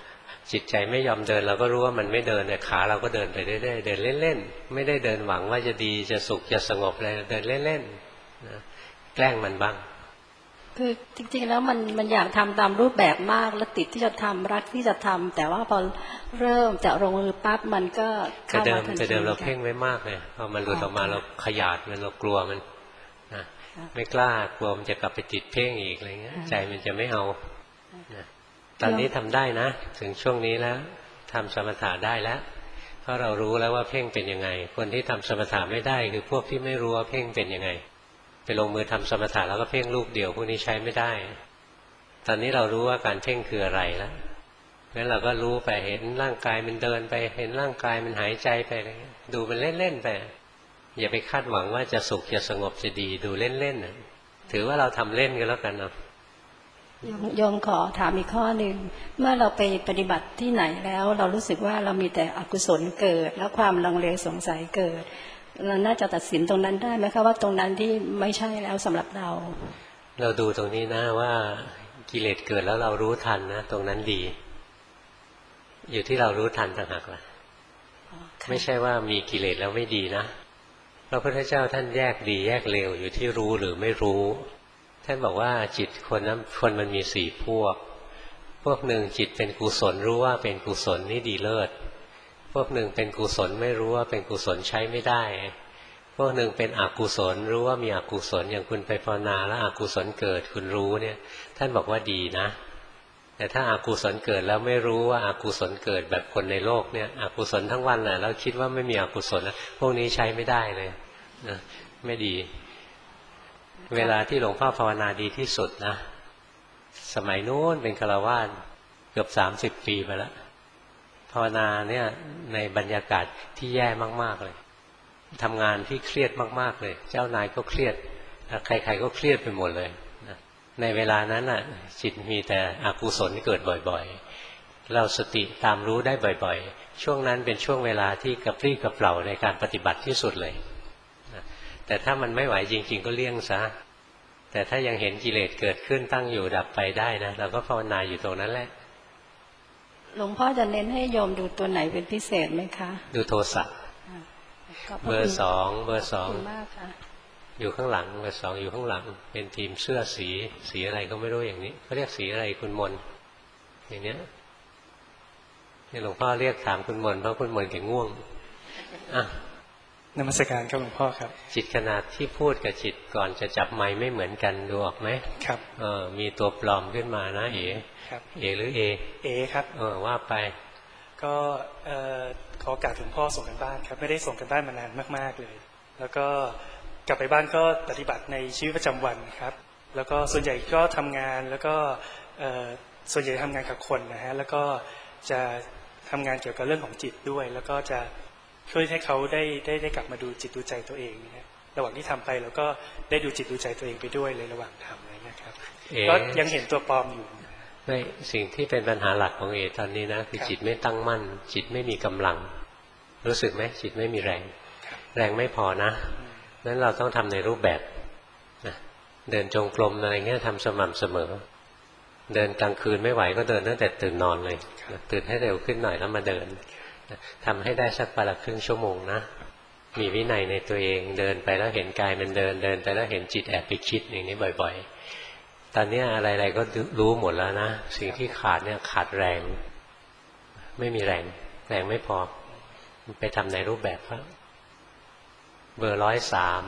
A: จิตใจไม่ยอมเดินเราก็รู้ว่ามันไม่เดินเนี่ยขาเราก็เดินไปเรื่อยๆเดินเล่นๆไม่ได้เดินหวังว่าจะดีจะสุขจะสงบอะไรเดินเล่นๆนะแกล้งมันบ้าง
F: คือจริงๆแล้วมันมันอยากทำตามรูปแบบมากแล้วติดที่จะทำรักที่จะทำแต่ว่าพอเริ่มจะลงมือปั๊บมันก็เข้ามาทันที
A: แต่เดิมเราเพ่งไว้มากเลยพอมันหลุดออกมาเราขยาดมันเรากลัวมันนะไม่กล้ากลัวมันจะกลับไปติดเพ่งอีกอะไรเงี้ยใจมันจะไม่เอานะตอนนี้ทำได้นะถึงช่วงนี้แล้วทำสมถะได้แล้วเพราะเรารู้แล้วว่าเพ่งเป็นยังไงคนที่ทำสมถะไม่ได้คือพวกที่ไม่รู้ว่าเพ่งเป็นยังไงไปลงมือทำสมถะแล้วก็เพ่งลูกเดียวพวกนี้ใช้ไม่ได้ตอนนี้เรารู้ว่าการเพ่งคืออะไรแล้วงั้นเราก็รู้ไปเห็นร่างกายมันเดินไปเห็นร่างกายมันหายใจไปอะไรดูมันเล่นๆไปอย่าไปคาดหวังว่าจะสุขจะสงบจะดีดูเล่นๆถือว่าเราทำเล่นกันแล้วกันเนาะ
F: โยมขอถามอีกข้อหนึ่งเมื่อเราไปปฏิบัติที่ไหนแล้วเรารู้สึกว่าเรามีแต่อกุศลเกิดแล้วความลังเลสงสัยเกิดเราน่าจะตัดสินตรงนั้นได้ไหมคะว่าตรงนั้นที่ไม่ใช่แล้วสำหรับเรา
A: เราดูตรงนี้นะว่ากิเลสเกิดแล้วเรารู้ทันนะตรงนั้นดีอยู่ที่เรารู้ทันต่างหากล่ะไม่ใช่ว่ามีกิเลสแล้วไม่ดีนะพระพุทธเจ้าท่านแยกดีแยกเลวอยู่ที่รู้หรือไม่รู้ท่านบอกว่าจิตคนนั้นคนมันมีสี่พวกพวกหนึ่งจิตเป็นกุศลรู้ว่าเป็นกุศลนี่ดีเลิศพวกหนึ่งเป็นกุศลไม่รู้ว่าเป็นกุศลใช้ไม่ได้พวกหนึ่งเป็นอกุศลรู้ว่ามีอกุศลอย่างคุณไปภาวนาแล้วอกุศลเกิดคุณรู้เนี่ยท่านบอกว่าดีนะแต่ถ้าอากุศลเกิดแล้วไม่รู้ว่าอากุศลเกิดแบบคนในโลกเนี่ยอกุศลทั้งวันน่ะแล้วคิดว่าไม่มีอกุศลนะพวกนี้ใช้ไม่ได้เลยนะไม่ดีเวลาที่หลวงพ่อภาวนาดีที่สุดนะสมัยนู้นเป็นฆราวาสเกือบสามสิบปีไปแล้วภาวนาเนี่ยในบรรยากาศที่แย่มากๆเลยทำงานที่เครียดมากๆเลยเจ้านายก็เครียดใครๆก็เครียดไปหมดเลยนะในเวลานั้นน่ะจิตมีแต่อกุศลเกิดบ่อยๆเราสติตามรู้ได้บ่อยๆช่วงนั้นเป็นช่วงเวลาที่กระปรี้กระเปร่าในการปฏิบัติที่สุดเลยนะแต่ถ้ามันไม่ไหวจริงๆก็เลี่ยงซะแต่ถ้ายังเห็นกิเลสเกิดขึ้นตั้งอยู่ดับไปได้นะเราก็ภาวนาอยู่ตรงนั้นแหละ
F: หลวงพ่อจะเน้นให้โยมดูตัวไหนเป็นพิเศษไหมคะ
A: ดูโทสะเบอร์สองเบอร์สองอยู่ข้างหลังเบอร์สองอยู่ข้างหลังเป็นทีมเสื้อสีสีอะไรก็ไม่รู้อย่างนี้เขาเรียกสีอะไรคุณมนอย่างเนี้ยนี่หลวงพ่อเรียกถามคุณมนเพราะคุณมนแกง่วงอ่ะ
G: นมัสการครับหลวงพ่อครับ
A: จิตขนาดที่พูดกับจิตก่อนจะจับไมค์ไม่เหมือนกันดูออกไหม
G: ครับ
A: เออมีตัวปลอมขึ้นมานะเอ๋
G: ครับ
A: เอหรือเอ
G: เอครับ
A: เออว่าไป
G: ก็เอ่อขอกราบหลวงพ่อส่งกันบ้านครับไม่ได้ส่งกันบ้านมานานมากๆเลยแล้วก็กลับไปบ้านก็ปฏิบัติในชีวิตประจำวันครับแล้วก็ส่วนใหญ่ก็ทำงานแล้วก็เอ่อส่วนใหญ่ทำงานกับคนนะฮะแล้วก็จะทำงานเกี่ยวกับเรื่องของจิตด้วยแล้วก็จะช่วยให้เขาได้ได้ได้กลับมาดูจิตดูใจตัวเองนะระหว่างที่ทำไปแล้วก็ได้ดูจิตดูใจตัวเองไปด้วยเลยระหว่างทำอะไรเงี้ยครับก็ยังเห็นตัวปลอมอยู่
A: ไม่สิ่งที่เป็นปัญหาหลักของเอตอนนี้นะคือจิตไม่ตั้งมั่นจิตไม่มีกำลังรู้สึกไหมจิตไม่มีแรงแรงไม่พอนะนั้นเราต้องทำในรูปแบบนะเดินจงกรมอะไรเงี้ยทำสม่ำเสมอเดินกลางคืนไม่ไหวก็เดินตั้งแต่ตื่นนอนเลยตื่นให้เร็วขึ้นหน่อยแล้วมาเดินทำให้ได้สักประมาณครึ่งชั่วโมงนะมีวินัยในตัวเองเดินไปแล้วเห็นกายมันเดินเดินไปแล้วเห็นจิตแอบไปคิดอย่างนี้บ่อยๆตอนนี้อะไรๆก็รู้หมดแล้วนะสิ่งที่ขาดเนี่ยขาดแรงไม่มีแรงแรงไม่พอไปทำในรูปแบบครับเบอร์ร้อยสาม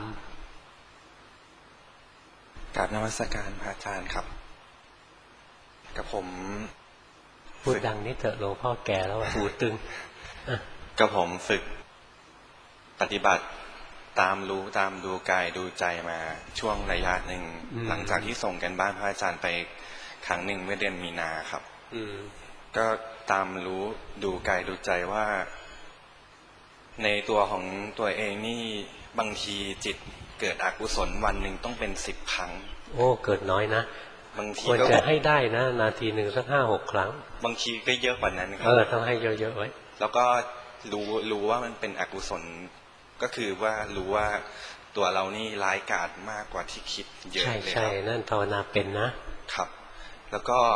H: กราบนมัสการพระอาจารย์ครับกับผม
A: พูดดังนิดเถอะหลวงพ่อแก่แล้วหูตึง
H: กับผมฝึกปฏิบัติตามรู้ตามดูกายดูใจมาช่วงระยะหนึ่งหลังจากที่ส่งกันบ้านพระอาจารย์ไปครั้งหนึ่งเมื่อเดือนมีนาครับก็ตามรู้ดูกายดูใจว่าในตัวของตัวเองนี่บางทีจิตเกิดอกุศลวันหนึ่งต้องเป็นสิบครั้ง
A: โอ้เกิดน้อยนะ
H: บางที
A: ควรจะให้ได้นะนาทีหนึ่งสักห้าหกครั้ง
H: บางทีก็เยอะกว่านั้นครับ
A: เออต้องให้เยอะๆไว้
H: แล้วก็รู้รู้ว่ามันเป็นอกุศลก็คือว่ารู้ว่าตัวเรานี่ร้ายกาจมากกว่าที่คิดเยอะเลยครับ
A: ใช่ใช่นั่นภาวนาเป็นนะครับ
H: แล้วก็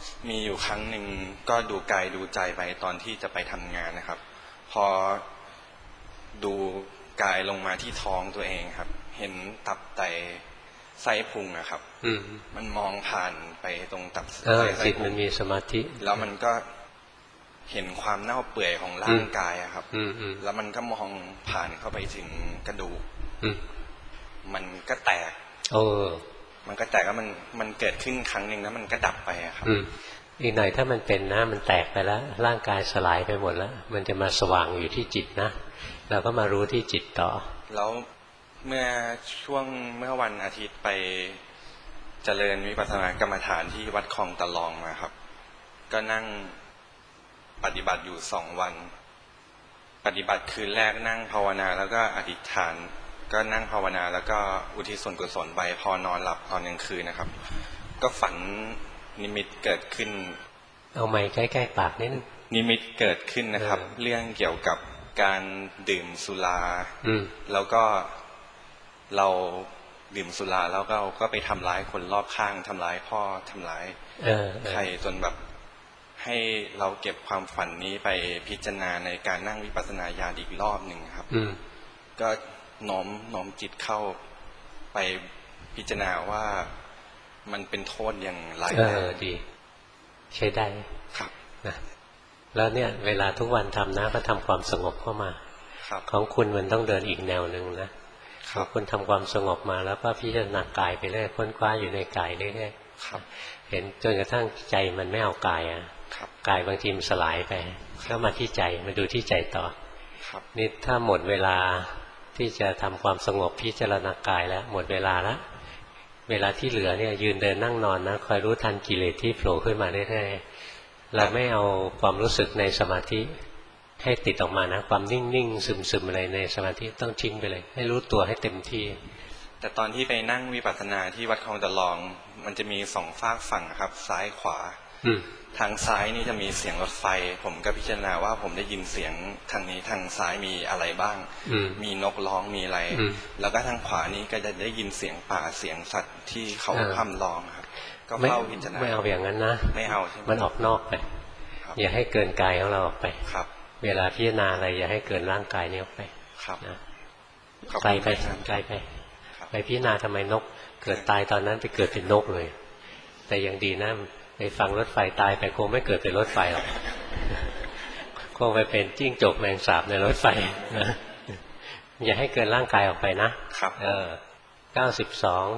H: มีอยู่ครั้งหนึ่งก็ดูกายดูใจไปตอนที่จะไปทำงานนะครับพอดูกายลงมาที่ท้องตัวเองครับเห็นตับไตไส้พุงนะครับมันมองผ่านไปตรงตับไตไส้พุงจิตมันมีสมาธิแล้วมันก็เห็นความเน่าเปื่อยของร่างกายครับแล้วมันก็มองผ่านเข้าไปถึงกระดูกมันก็แตกเออมันก็แตกแล้วมันมันเกิดขึ้นครั้งหนึ่งแล้วมันก็ดับไปครับอีกหน่อยถ้ามันเป็นนะมันแตกไปแล้วร่างกายสลายไปหมดแล้วมันจะมาสว่างอยู่ที่จิตนะเราก็มารู้ที่จิตต่อแล้วเมื่อช่วงเมื่อวันอาทิตย์ไปเจริญวิปัสสนากรรมฐานที่วัดคลองตะลองมาครับก็นั่งปฏิบัติอยู่สองวันปฏิบัติคืนแรกนั่งภาวนาแล้วก็อธิษฐานก็นั่งภาวนาแล้วก็อุทิศส่วนกุศลไปพอนอนหลับตอนกลางคืนนะครับก็ฝันนิมิตเกิดขึ้นเอาไม้ใกล้ๆปากนิดนึงนิมิตเกิดขึ้นนะครับเรื่องเกี่ยวกับการดื่มสุราแล้วก็เราดื่มสุราแล้วก็ก็ไปทำร้ายคนรอบข้างทำร้ายพ่อทำร้ายใครจนแบบให้เราเก็บความฝันนี้ไปพิจารณาในการนั่งวิปัสสนาญาณอีกรอบหนึ่งครับก็น้อมน้อมจิตเข้าไปพิจารณาว่ามันเป็นโทษอย่างไรเออดีใช้ได้ครับนะแล้วเนี่ยเวลาทุกวันทำนะก็ทำความสงบเข้ามาของคุณมันต้องเดินอีกแนวหนึ่งนะของคุณทำความสงบมาแล้วก็พิจารณากายไปเรื่อยค้นคว้าอยู่ในกายเรื่อยๆเห็นจนกระทั่งใจมันไม่เอากายอ่ะกายบางทีมันสลายไปก็มาที่ใจมาดูที่ใจต่อนี่ถ้าหมดเวลาที่จะทำความสงบพิจารณากายแล้วหมดเวลาแล้วเวลาที่เหลือเนี่ยยืนเดินนั่งนอนนะคอยรู้ทันกิเลสที่โผล่ขึ้นมาเรื่อยๆเราไม่เอาความรู้สึกในสมาธิให้ติดออกมานะความนิ่งๆซึมๆอะไรในสมาธิต้องทิ้งไปเลยให้รู้ตัวให้เต็มที่แต่ตอนที่ไปนั่งวิปัสสนาที่วัดคลองตะลองมันจะมีสองฝากฝั่งครับซ้ายขวาทางซ้ายนี่จะมีเสียงรถไฟผมก็พิจารณาว่าผมได้ยินเสียงทางนี้ทางซ้ายมีอะไรบ้างมีนกร้องมีอะไรแล้วก็ทางขวานี้ก็จะได้ยินเสียงป่าเสียงสัตว์ที่เขาพร่ำร้องครับก็เข้าพิจารณาไม่เอาอย่างนั้นนะไม่เอาใช่ไหมมันออกนอกไปอย่าให้เกินกายของเราออกไปครับเวลาพิจารณาอะไรอย่าให้เกินร่างกายนี้ออกไปครับนะไกลไปไกลไปไปพิจารณาทำไมนกเกิดตายตอนนั้นไปเกิดเป็นนกเลยแต่ยังดีนะไปฟังรถไฟตายไปคงไม่เกิดเป็นรถไฟหรอกคงไปเป็นจิ้งจกแมงสาบในรถไฟนะอย่าให้เกินร่างกายออกไปนะครับเออเก้าสิบสอง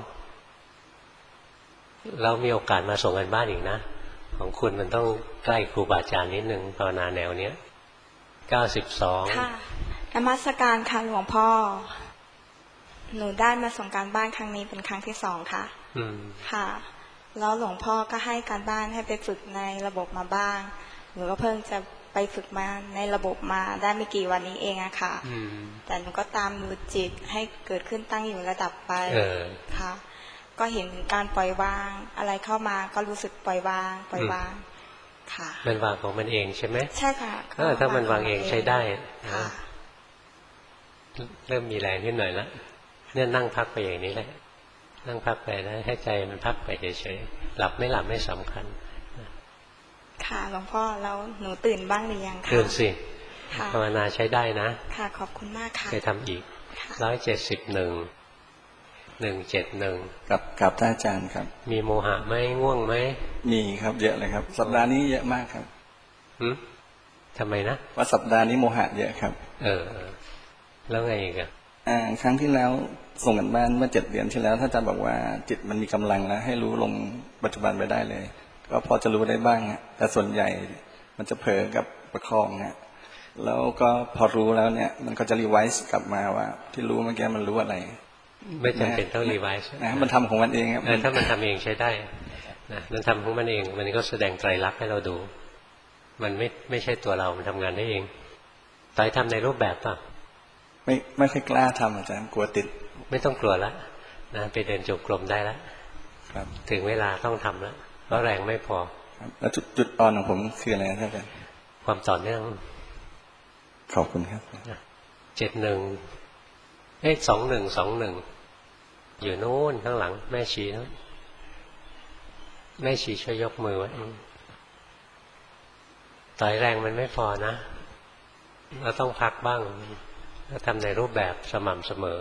H: เรามีโอกาสมาส่งกันบ้านอีกนะของคุณมันต้องใกล้ครูบาอาจารย์นิดนึงภาวนาแนวเนี้ยเก้าสิบสอง
I: ค่ะนมัสการค่ะหลวงพ่อหนูได้มาส่งการบ้านครั้งนี้เป็นครั้งที่สองค่ะอืมค่ะแล้วหลวงพ่อก็ให้การบ้านให้ไปฝึกในระบบมาบ้างหนูก็เพิ่งจะไปฝึกมาในระบบมาได้ไม่กี่วันนี้เองอะค่ะแต่หนูก็ตามดูจิตให้เกิดขึ้นตั้งอยู่ระดับไปค่ะก็เห็นการปล่อยวางอะไรเข้ามาก็รู้สึกปล่อยวางปล่อยวางค่ะมันวางของมันเองใช่ไหมใช่ค่ะถ้ามันวางเองใช้ได้นะเริ่มมีแรงขึ้นหน่อยแล้วเนี่ยนั่งพักไปอย่างนี้แหละนั่งพักไปนะให้ใจมันพักไปเฉยๆหลับไม่หลับไม่สำคัญค่ะหลวงพ่อแล้วหนูตื่นบ้างหรือยังคะตื่นสิภาวนาใช้ได้นะค่ะขอบคุณมากค่ะไปทำอีกร้อยเจ็ดสิบหนึ่งหนึ่งเจ็ดหนึ่งกับกับท่านอาจารย์ครับมีโมหะไหมง่วงไหมมีครับเยอะเลยครับสัปดาห์นี้เยอะมากครับหืมทำไมนะว่าสัปดาห์นี้โมหะเยอะครับเออแล้วไงอีกอ่ะอ่าครั้งที่แล้วส่งกันบ้านเมื่อเจ็ดเดือนที่แล้วท่านอาจารย์บอกว่าจิตมันมีกำลังแล้วให้รู้ลงปัจจุบันไปได้เลยก็พอจะรู้ได้บ้างแต่ส่วนใหญ่มันจะเผลอกับประคองนะแล้วก็พอรู้แล้วเนี่ยมันก็จะรีไวซ์กลับมาว่าที่รู้เมื่อกี้มันรู้อะไรไม่จำเป็นต้องรีไวซ์นะมันทำของมันเองครับถ้ามันทำเองใช้ได้นะมันทำของมันเองมันก็แสดงไตรลักษณ์ให้เราดูมันไม่ไม่ใช่ตัวเรามันทำงานได้เองต่อยทำในรูปแบบป่ะไม่ไม่ค่อยกล้าทำอาจารย์กลัวติดไม่ต้องกลัวละนะไปเดินจงกรมได้แล้วครับถึงเวลาต้องทำแล้วเพราะแรงไม่พอแล้วจุดจุดอ่อนของผมคืออะไรครับอาจารย์ความต่อเนื่องขอบคุณครับเจ็ดหนึ่งเอ้ยสองหนึ่งสองหนึ่งอยู่โน่นข้างหลังแม่ชีนะแม่ชีช่วยยกมือไว้
A: ต่อยแรงมันไม่พอนะเราต้องพักบ้างเราทำในรูปแบบสม่ำเสมอ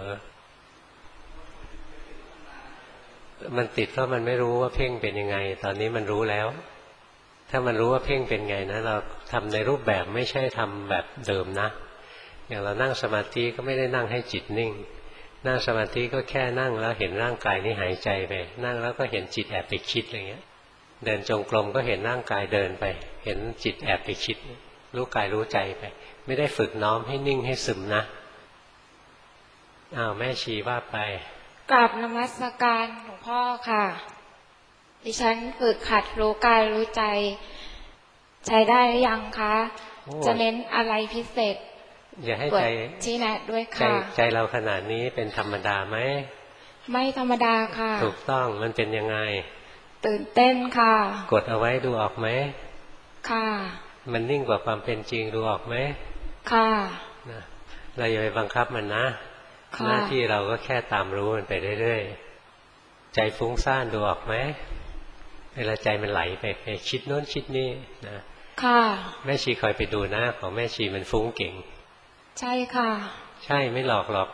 A: มันติดเพราะมันไม่รู้ว่าเพ่งเป็นยังไงตอนนี้มันรู้แล้วถ้ามันรู้ว่าเพ่งเป็นไงนะเราทำในรูปแบบไม่ใช่ทำแบบเดิมนะอย่างเรานั่งสมาธิก็ไม่ได้นั่งให้จิตนิ่งนั่งสมาธิก็แค่นั่งแล้วเห็นร่างกายนี่หายใจไปนั่งแล้วก็เห็นจิตแอบไปคิดอะไรเงี้ยเดินจงกรมก็เห็นร่างกายเดินไปเห็นจิตแอบไปคิดรู้กายรู้ใจไปไม่ได้ฝึกน้อมให้นิ่งให้ซึมนะอ้าวแม่ชีว่าไป
J: กราบนมัสการหลวงพ่อค่ะดิฉันฝึกขัดรู้กายรู้ใจใช้ได้หรือยังคะจะเน้นอะไรพิเศษ
A: อย่าให้ใจ
J: ชี้แนะด้วยค่ะ
A: ใจใจเราขนาดนี้เป็นธรรมดาไหม
J: ไม่ธรรมดาค่ะ
A: ถูกต้องมันเป็นยังไง
J: ตื่นเต้นค่ะ
A: กดเอาไว้ดูออกไหม
J: ค่ะ
A: มันนิ่งกว่าความเป็นจริงดูออกไหม
J: ค่ะ
A: นะเราอย่าไปบังคับมันนะหน้าที่เราก็แค่ตามรู้มันไปเรื่อยๆใจฟุ้งซ่านดูออกไหมเวลาใจมันไหลไปไปคิดโน้นคิดนี่นะ
J: ค่ะ
A: แม่ชีคอยไปดูนะของแม่ชีมันฟุ้งเก่ง
J: ใช่ค่ะ
A: ใช่ไม่หลอกหรอก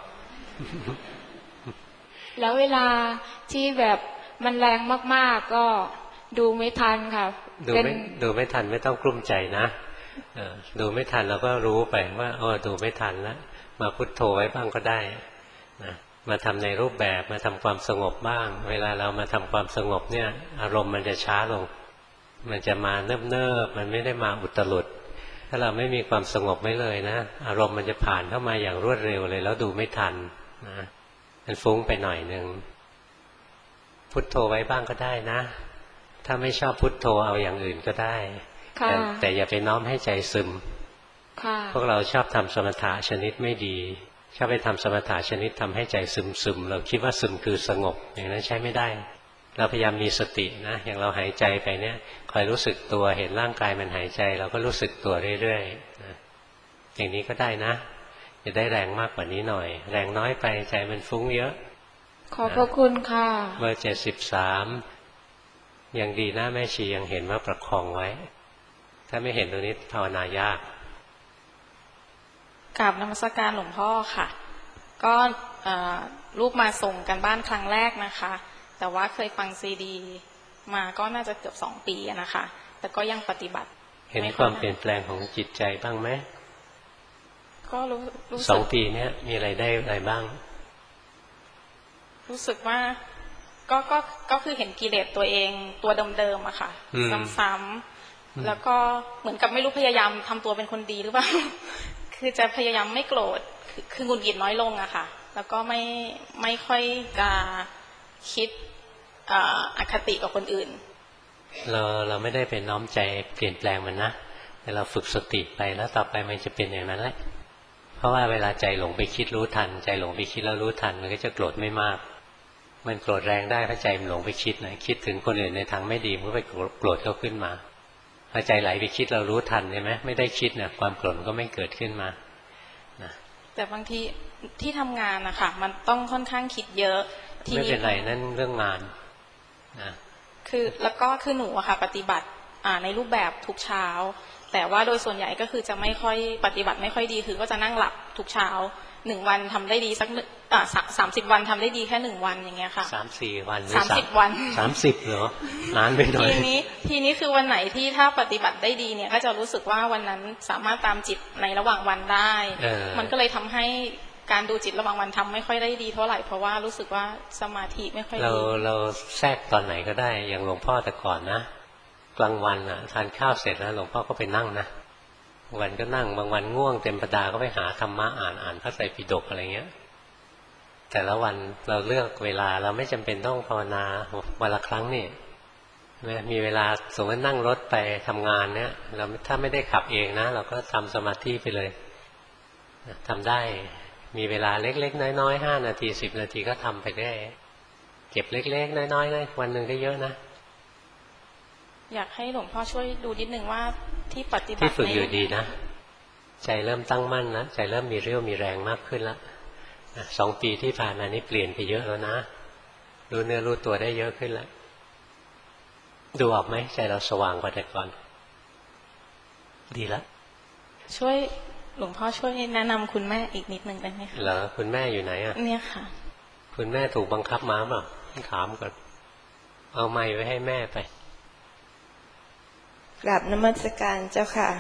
J: แล้วเวลาที่แบบมันแรงมากๆก็ดูไม่ทันค่ะ
A: ดูไม่ดูไม่ทันไม่ต้องกลุ้มใจนะดูไม่ทันเราก็รู้ไปว่าอ๋อดูไม่ทันแล้วมาพุทโธไว้บ้างก็ได้นะมาทำในรูปแบบมาทำความสงบบ้างเวลาเรามาทำความสงบเนี่ยอารมณ์มันจะช้าลงมันจะมาเนิบๆมันไม่ได้มาอุตลุดถ้าเราไม่มีความสงบไม่เลยนะอารมณ์มันจะผ่านเข้ามาอย่างรวดเร็วเลยแล้วดูไม่ทันนะมันฟุ้งไปหน่อยนึงพุทโธไว้บ้างก็ได้นะถ้าไม่ชอบพุทโธเอาอย่างอื่นก็ได้แต่แต่อย่าไปน้อมให้ใจซึมพวกเราชอบทำสมถะชนิดไม่ดีชอบไปทำสมถะชนิดทำให้ใจซึมซึมเราคิดว่าซึมคือสงบอย่างนั้นใช้ไม่ได้เราพยายามมีสตินะอย่างเราหายใจไปเนี่ยคอยรู้สึกตัวเห็นร่างกายมันหายใจเราก็รู้สึกตัวเรื่อยๆนะอย่างนี้ก็ได้นะจะได้แรงมากกว่านี้หน่อยแรงน้อยไปใจมันฟุ้งเยอะ
J: ขอบพระคุณค่ะ
A: เบอร์เจ็ดสิบสามยังดีนะแม่ชียังเห็นว่าประคองไว้ถ้าไม่เห็นตรงนี้ภาวนายาก
C: กราบนมัสการหลวงพ่อค่ะก็ลูกมาส่งกันบ้านครั้งแรกนะคะแต่ว่าเคยฟังซีดีมาก็น่าจะเกือบสองปีนะคะแต่ก็ยังปฏิบัติ
A: เห็นความเปลี่ยนแปลงของจิตใจบ้างไหม
C: ก็รู้รู้สึก
A: สองปีนี้มีอะไรได้อะไรบ้าง
C: รู้สึกว่าก็ก็ก็คือเห็นกิเลสตัวเองตัวเดิมๆอะค่ะซ้ำๆแล้วก็เหมือนกับไม่รู้พยายามทำตัวเป็นคนดีหรือเปล่าคือจะพยายามไม่โกรธคือหงุดหงิดน้อยลงอะค่ะแล้วก็ไม่ไม่ค่อยจะคิดอคติกับคนอื่น
A: เราเราไม่ได้เป็นน้อมใจเปลี่ยนแปลงมันนะแต่เราฝึกสติไปแล้วต่อไปมันจะเป็นอย่างนั้นแหละเพราะว่าเวลาใจหลงไปคิดรู้ทันใจหลงไปคิดแล้วรู้ทันมันก็จะโกรธไม่มากมันโกรธแรงได้เพราะใจมันหลงไปคิดนะคิดถึงคนอื่นในทางไม่ดีมันก็ไปโกรธเขาขึ้นมาพอใจไหลไปคิดเรารู้ทันใช่ไหมไม่ได้คิดเนี่ยความโกรธก็ไม่เกิดขึ้นมานะ
C: แต่บางทีที่ทำงานนะคะมันต้องค่อนข้างคิดเยอะ
A: ไม่เป็นไรนั่นเรื่องงานนะ
C: คือแล้วก็คือหนูอะค่ะปฏิบัติในรูปแบบทุกเช้าแต่ว่าโดยส่วนใหญ่ก็คือจะไม่ค่อยปฏิบัติไม่ค่อยดีคือก็จะนั่งหลับทุกเช้าหนึ่งวันทำได้ดีสักอ่าสามสิบวันทำได้ดีแค่หนึ่งวันอย่างเงี้ยค่ะ
A: สามสี่วัน
C: สามสิบวัน
A: สามสิบเหรอนานไปหน่อย
C: ทีนี้ทีนี้คือวันไหนที่ถ้าปฏิบัติได้ดีเนี่ยก็จะรู้สึกว่าวันนั้นสามารถตามจิตในระหว่างวันได้มันก็เลยทำให้การดูจิตระหว่างวันทำไม่ค่อยได้ดีเท่าไหร่เพราะว่ารู้สึกว่าสมาธิไม่ค่อยดี
A: เราเราแทรกตอนไหนก็ได้อย่างหลวงพ่อแต่ก่อนนะกลางวันอ่ะทานข้าวเสร็จแล้วหลวงพ่อก็ไปนั่งนะวันก็นั่งบางวันง่วงเต็มประดาก็ไปหาธรรมะอ่านอ่านพระไตรปิฎกอะไรเงี้ยแต่ละวันเราเลือกเวลาเราไม่จำเป็นต้องภาวนาวันละครั้งนี่มีเวลาสมมตินั่งรถไปทำงานเนี่ยเราถ้าไม่ได้ขับเองนะเราก็ทำสมาธิไปเลยทำได้มีเวลาเล็กๆน้อยๆห้านาทีสิบนาทีก็ทำไปได้เก็บเล็กๆน้อยๆเลยวันหนึ่งได้เยอะนะ
C: อยากให้หลวงพ่อช่วยดูนิดนึงว่าที่ปฏิบัติ
A: ที่ฝึกอยู่ดีนะใจเริ่มตั้งมั่นนะใจเริ่มมีเรี่ยวมีแรงมากขึ้นแล้วสองปีที่ผ่านมานี้เปลี่ยนไปเยอะแล้วนะรู้เนื้อรู้ตัวได้เยอะขึ้นแล้วดูออกไหมใจเราสว่างกว่าแต่ก่อนดีแล้ว
C: ช่วยหลวงพ่อช่วยแนะนำคุณแม่อีกนิดนึงได้ไหมคะ
A: เหรอคุณแม่อยู่ไหนอ่ะ
C: เนี่ยค่ะ
A: คุณแม่ถูกบังคับมาเปล่าถามก่อนเอาไม้ไว้ให้แม่ไป
C: กราบนมัสการเจ้าค่ะ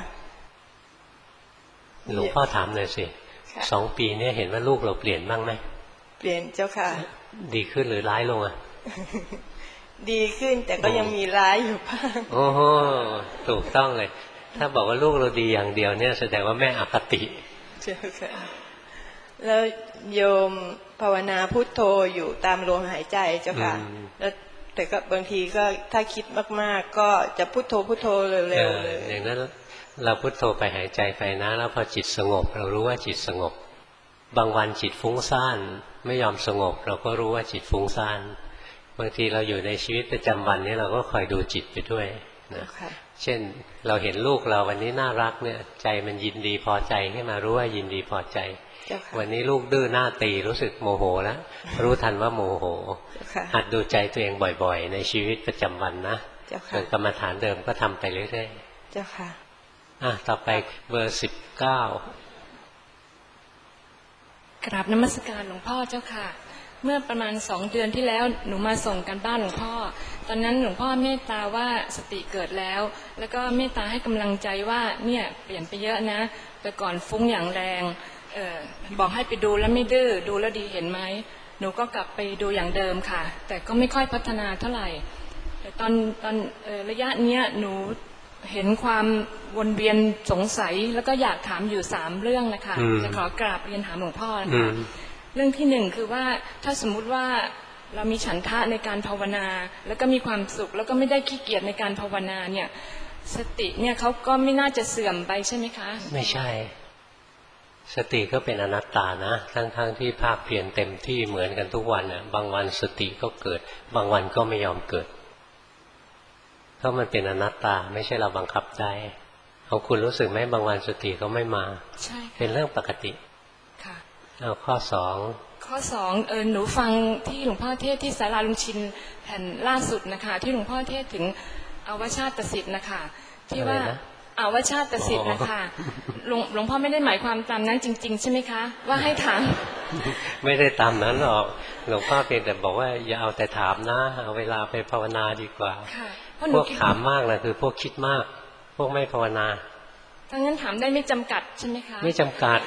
A: หลวงพ่อถามหน่อยสิสองปีนี้เห็นว่าลูกเราเปลี่ยนบ้างไหม
C: เปลี่ยนเจ้าค่ะ
A: ดีขึ้นหรือร้ายลงอ่ะ
C: ดีขึ้นแต่ก็ยังมีร้ายอยู่บ้าง
A: โอ้โหถูกต้องเลยถ้าบอกว่าลูกเราดีอย่างเดียวเนี่ยแสดงว่าแม่อคติ
C: เจ้าค่ะแล้วโยมภาวนาพุทโธอยู่ตามลมหายใจเจ้าค่ะแล้วแต่ก็บางทีก็ถ้าคิดมากๆก็จะพุทโธพุทโธเร็วๆเลย
A: อย่างนั้นเราพุทโธไปหายใจไปนะแล้วพอจิตสงบเรารู้ว่าจิตสงบบางวันจิตฟุ้งซ่านไม่ยอมสงบเราก็รู้ว่าจิตฟุ้งซ่านบางทีเราอยู่ในชีวิตประจำวันนี้เราก็คอยดูจิตไปด้วยนะเช่นเราเห็นลูกเราวันนี้น่ารักเนี่ยใจมันยินดีพอใจขึ้นมารู้ว่ายินดีพอใจวันนี้ลูกดื้อหน้าตีรู้สึกโมโหแล้วรู้ทันว่าโมโหหัดดูใจตัวเองบ่อยๆในชีวิตประจำวันนะส่วนกรรมฐานเดิมก็ทำไปเรื่อย
C: ๆเจ้าค่ะ
A: อ่ะต่อไปเบอร์สิบเก้าก
K: ราบนมัสการหลวงพ่อเจ้าค่ะเมื่อประมาณสองเดือนที่แล้วหนูมาส่งกันบ้านหลวงพ่อตอนนั้นหลวงพ่อเมตตาว่าสติเกิดแล้วแล้วก็เมตตาให้กำลังใจว่าเนี่ยเปลี่ยนไปเยอะนะแต่ก่อนฟุ้งอย่างแรงเอ่อบอกให้ไปดูแล้วไม่ดื้อดูแล้วดีเห็นไหมหนูก็กลับไปดูอย่างเดิมค่ะแต่ก็ไม่ค่อยพัฒนาเท่าไหร่แต่ตอนตอนเอ่อระยะเนี้ยหนูเห็นความวนเวียนสงสัยแล้วก็อยากถามอยู่สามเรื่องนะคะจะขอกราบเรียนถามหลวงพ่อนะคะเรื่องที่หนึ่งคือว่าถ้าสมมุติว่าเรามีฉันทะในการภาวนาแล้วก็มีความสุขแล้วก็ไม่ได้ขี้เกียจในการภาวนาเนี่ยสติเนี่ยเขาก็ไม่น่าจะเสื่อมไปใช่ไหมคะ
A: ไม่ใช่สติก็เป็นอนัตตานะทั้งๆ ท, ที่ภาคเพียรเต็มที่เหมือนกันทุกวันน่ะบางวันสติก็เกิดบางวันก็ไม่ยอมเกิดเพราะมันเป็นอนัตตาไม่ใช่เราบังคับได้เอาคุณรู้สึกไหมบางวันสติก็ไม่มา
K: ใช่
A: เป็นเรื่องปกติ
K: ค่ะ
A: เอาข้อสอง
K: ข้อสองเออหนูฟังที่หลวงพ่อเทศที่ศาลาลุงชินแผ่นล่าสุดนะคะที่หลวงพ่อเทศถึงอวชาตสิทธิ์นะคะที่ว่าอวชาตสิทธิ์นะคะหลวงหลวงพ่อไม่ได้หมายความตามนั้นจริงๆใช่ไหมคะว่าให้ถาม
A: ไม่ได้ตามนั้นหรอกหลวงพ่อเพียงแต่บอกว่าอย่าเอาแต่ถามนะเอาเวลาไปภาวนาดีกว่าพวกถามมากนะคือพวกคิดมากพวกไม่ภาวนา
K: ทั้งนั้นถามได้ไม่จำกัดใช่ไหมคะ
A: ไม่จำกัด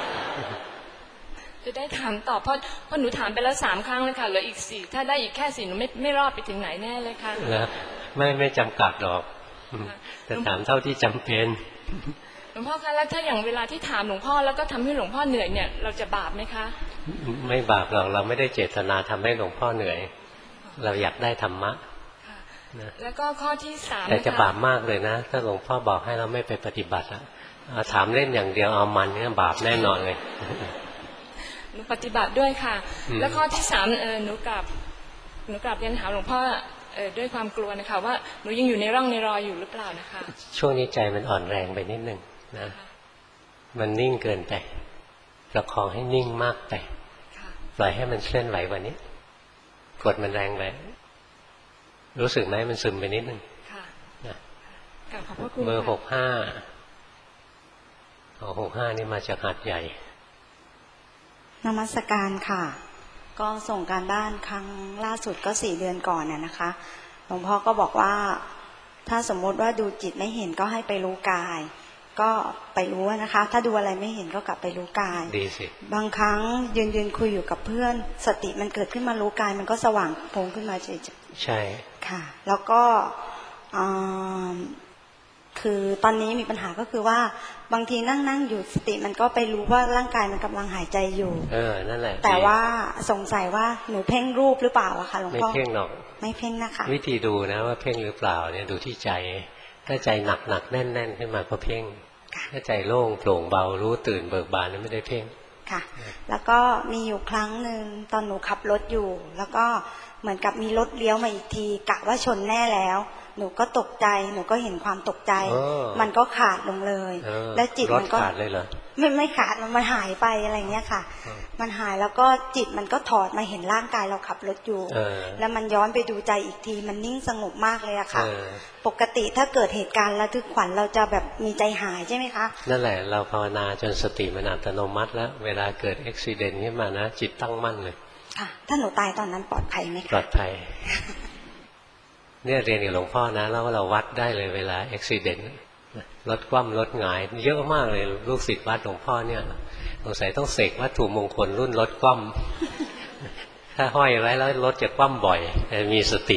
K: จะได้ถามตอบเพราะเพราะหนูถามไปแล้วสามครั้งเลยค่ะเหลืออีกสี่ถ้าได้อีกแค่สี่หนูไม่ไม่รอดไปถึงไหนแน่เลยค่ะ
A: นะไม่ไม่จำกัดหรอกแต่ถามเท่าที่จำเป็น
K: หลวงพ่อคะแล้วถ้าอย่างเวลาที่ถามหลวงพ่อแล้วก็ทำให้หลวงพ่อเหนื่อยเนี่ยเราจะบาปไหมคะ
A: ไม่บาปหรอกเราไม่ได้เจตนาทำให้หลวงพ่อเหนื่อยเราอยากได้ธรรมะ
K: แล้วก็ข้อที่สาม
A: แต่จะบาปมากเลยนะถ้าหลวงพ่อบอกให้เราไม่ไปปฏิบัติอะถามเล่นอย่างเดียวเอามันเนี่ยบาปแน่นอนเลย
K: หนูปฏิบัติด้วยค่ะแล้วข้อที่สามเออหนูกลับหนูกลับเรียนถามหลวงพ่อเออด้วยความกลัวนะคะว่าหนูยังอยู่ในร่องในรอยอยู่หรือเปล่านะคะ
A: ช่วงนี้ใจมันอ่อนแรงไปนิดนึงนะมันนิ่งเกินไปประคองให้นิ่งมากไปปล่อยให้มันเคลื่อนไหวกว่านี้กดมันแรงไปรู้สึกไหมมันซึมไปนิดนึงนะเบอร์หกห้าหกห้านี่มาจากหาดใหญ่
D: นมัสการค่ะก็ส่งการบ้านครั้งล่าสุดก็สี่เดือนก่อนน่ะนะคะหลวงพ่อก็บอกว่าถ้าสมมติว่าดูจิตไม่เห็นก็ให้ไปรู้กายก็ไปรู้นะคะถ้าดูอะไรไม่เห็นก็กลับไปรู้กาย
A: ดีสิ
D: บางครั้งยืนยืนคุยอยู่กับเพื่อนสติมันเกิดขึ้นมารู้กายมันก็สว่างโพลงขึ้นมาเฉย
A: ๆใช่
D: ค่ะแล้วก็คือตอนนี้มีปัญหาก็คือว่าบางทีนั่งนั่งอยู่สติมันก็ไปรู้ว่าร่างกายมันกำลังหายใจอยู่
A: เออนั่นแหละ
D: แต่ว่าสงสัยว่าหนูเพ่งรูปหรือเปล่าอะคะหลวงพ่อ
A: ไม่เพ่งหรอก
D: ไม่เพ่งนะคะ
A: วิธีดูนะว่าเพ่งหรือเปล่าเนี่ยดูที่ใจถ้าใจหนักหนักแน่นแน่นขึ้นมาก็เพ่งถ้าใจโล่งโปร่งเบารู้ตื่นเบิกบานนั้นไม่ได้เพ่ง
D: ค่ะแล้วก็มีอยู่ครั้งหนึ่งตอนหนูขับรถอยู่แล้วก็เหมือนกับมีรถเลี้ยวมาอีกทีกะว่าชนแน่แล้วหนูก็ตกใจหนูก็เห็นความตกใจมันก็ขาดลงเลยและจิตมันก็
A: ขาดเลยเหรอ
D: ไม่ไม่ขาดมันหายไปอะไรเงี้ยค่ะมันหายแล้วก็จิตมันก็ถอดมาเห็นร่างกายเราขับรถอยู่แล้วมันย้อนไปดูใจอีกทีมันนิ่งสงบมากเลยอะค่ะปกติถ้าเกิดเหตุการณ์ระทึกขวัญเราจะแบบมีใจหายใช่ไหมคะ
A: นั่นแหละเราภาวนาจนสติมันอัตโนมัติแล้วเวลาเกิดอุบัติเหตุขึ้นมานะจิตตั้งมั่นเลย
D: ค่ะถ้าหนูตายตอนนั้นปลอดภัยไหมคะ
A: ปลอดภัยเนี่ยเรียนกับหลวงพ่อนะแล้วเราวัดได้เลยเวลาอุบัติเหตุรถคว่ำรถหงายเยอะมากเลยลูกศิษย์วัดหลวงพ่อเนี่ยสงสัยต้องเสกวัตถุมงคลรุ่นรถคว่ำถ้าห้อยไว้แล้วรถจะคว่ำบ่อยแต่มีสติ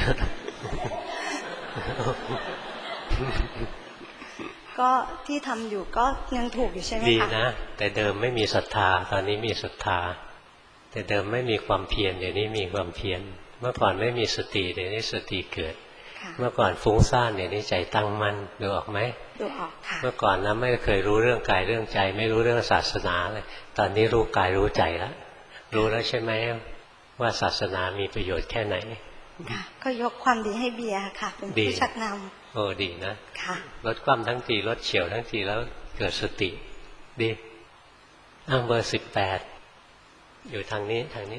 D: ก็ที่ทำอยู่ก็ยังถูกอยู่ใช่ไหมคะ
A: ดีนะแต่เดิมไม่มีศรัทธาตอนนี้มีศรัทธาแต่เดิมไม่มีความเพียรเดี๋ยวนี้มีความเพียรเมื่อก่อนไม่มีสติเดี๋ยวนี้สติเกิดเมื่อก่อนฟุ้งซ่านเนี่ยนี่ใจตั้งมั่นดูออกไหม
D: ดูออกค่ะ
A: เมื่อก่อนนะไม่เคยรู้เรื่องกายเรื่องใจไม่รู้เรื่องศาสนาเลยตอนนี้รู้กายรู้ใจแล้วรู้แล้วใช่ไหมว่าศาสนามีประโยชน์แค่ไหน
D: ค่ะก็ยกความดีให้เบียร์ค่ะเป็นผู้ชักน
A: ำโอ้ดีนะ
D: ค่ะ
A: ลดความทั้งทีลดเฉียวทั้งทีแล้วเกิดสติดีอ้างเบอร์สิบแปดอยู่ทางนี้ทางนี้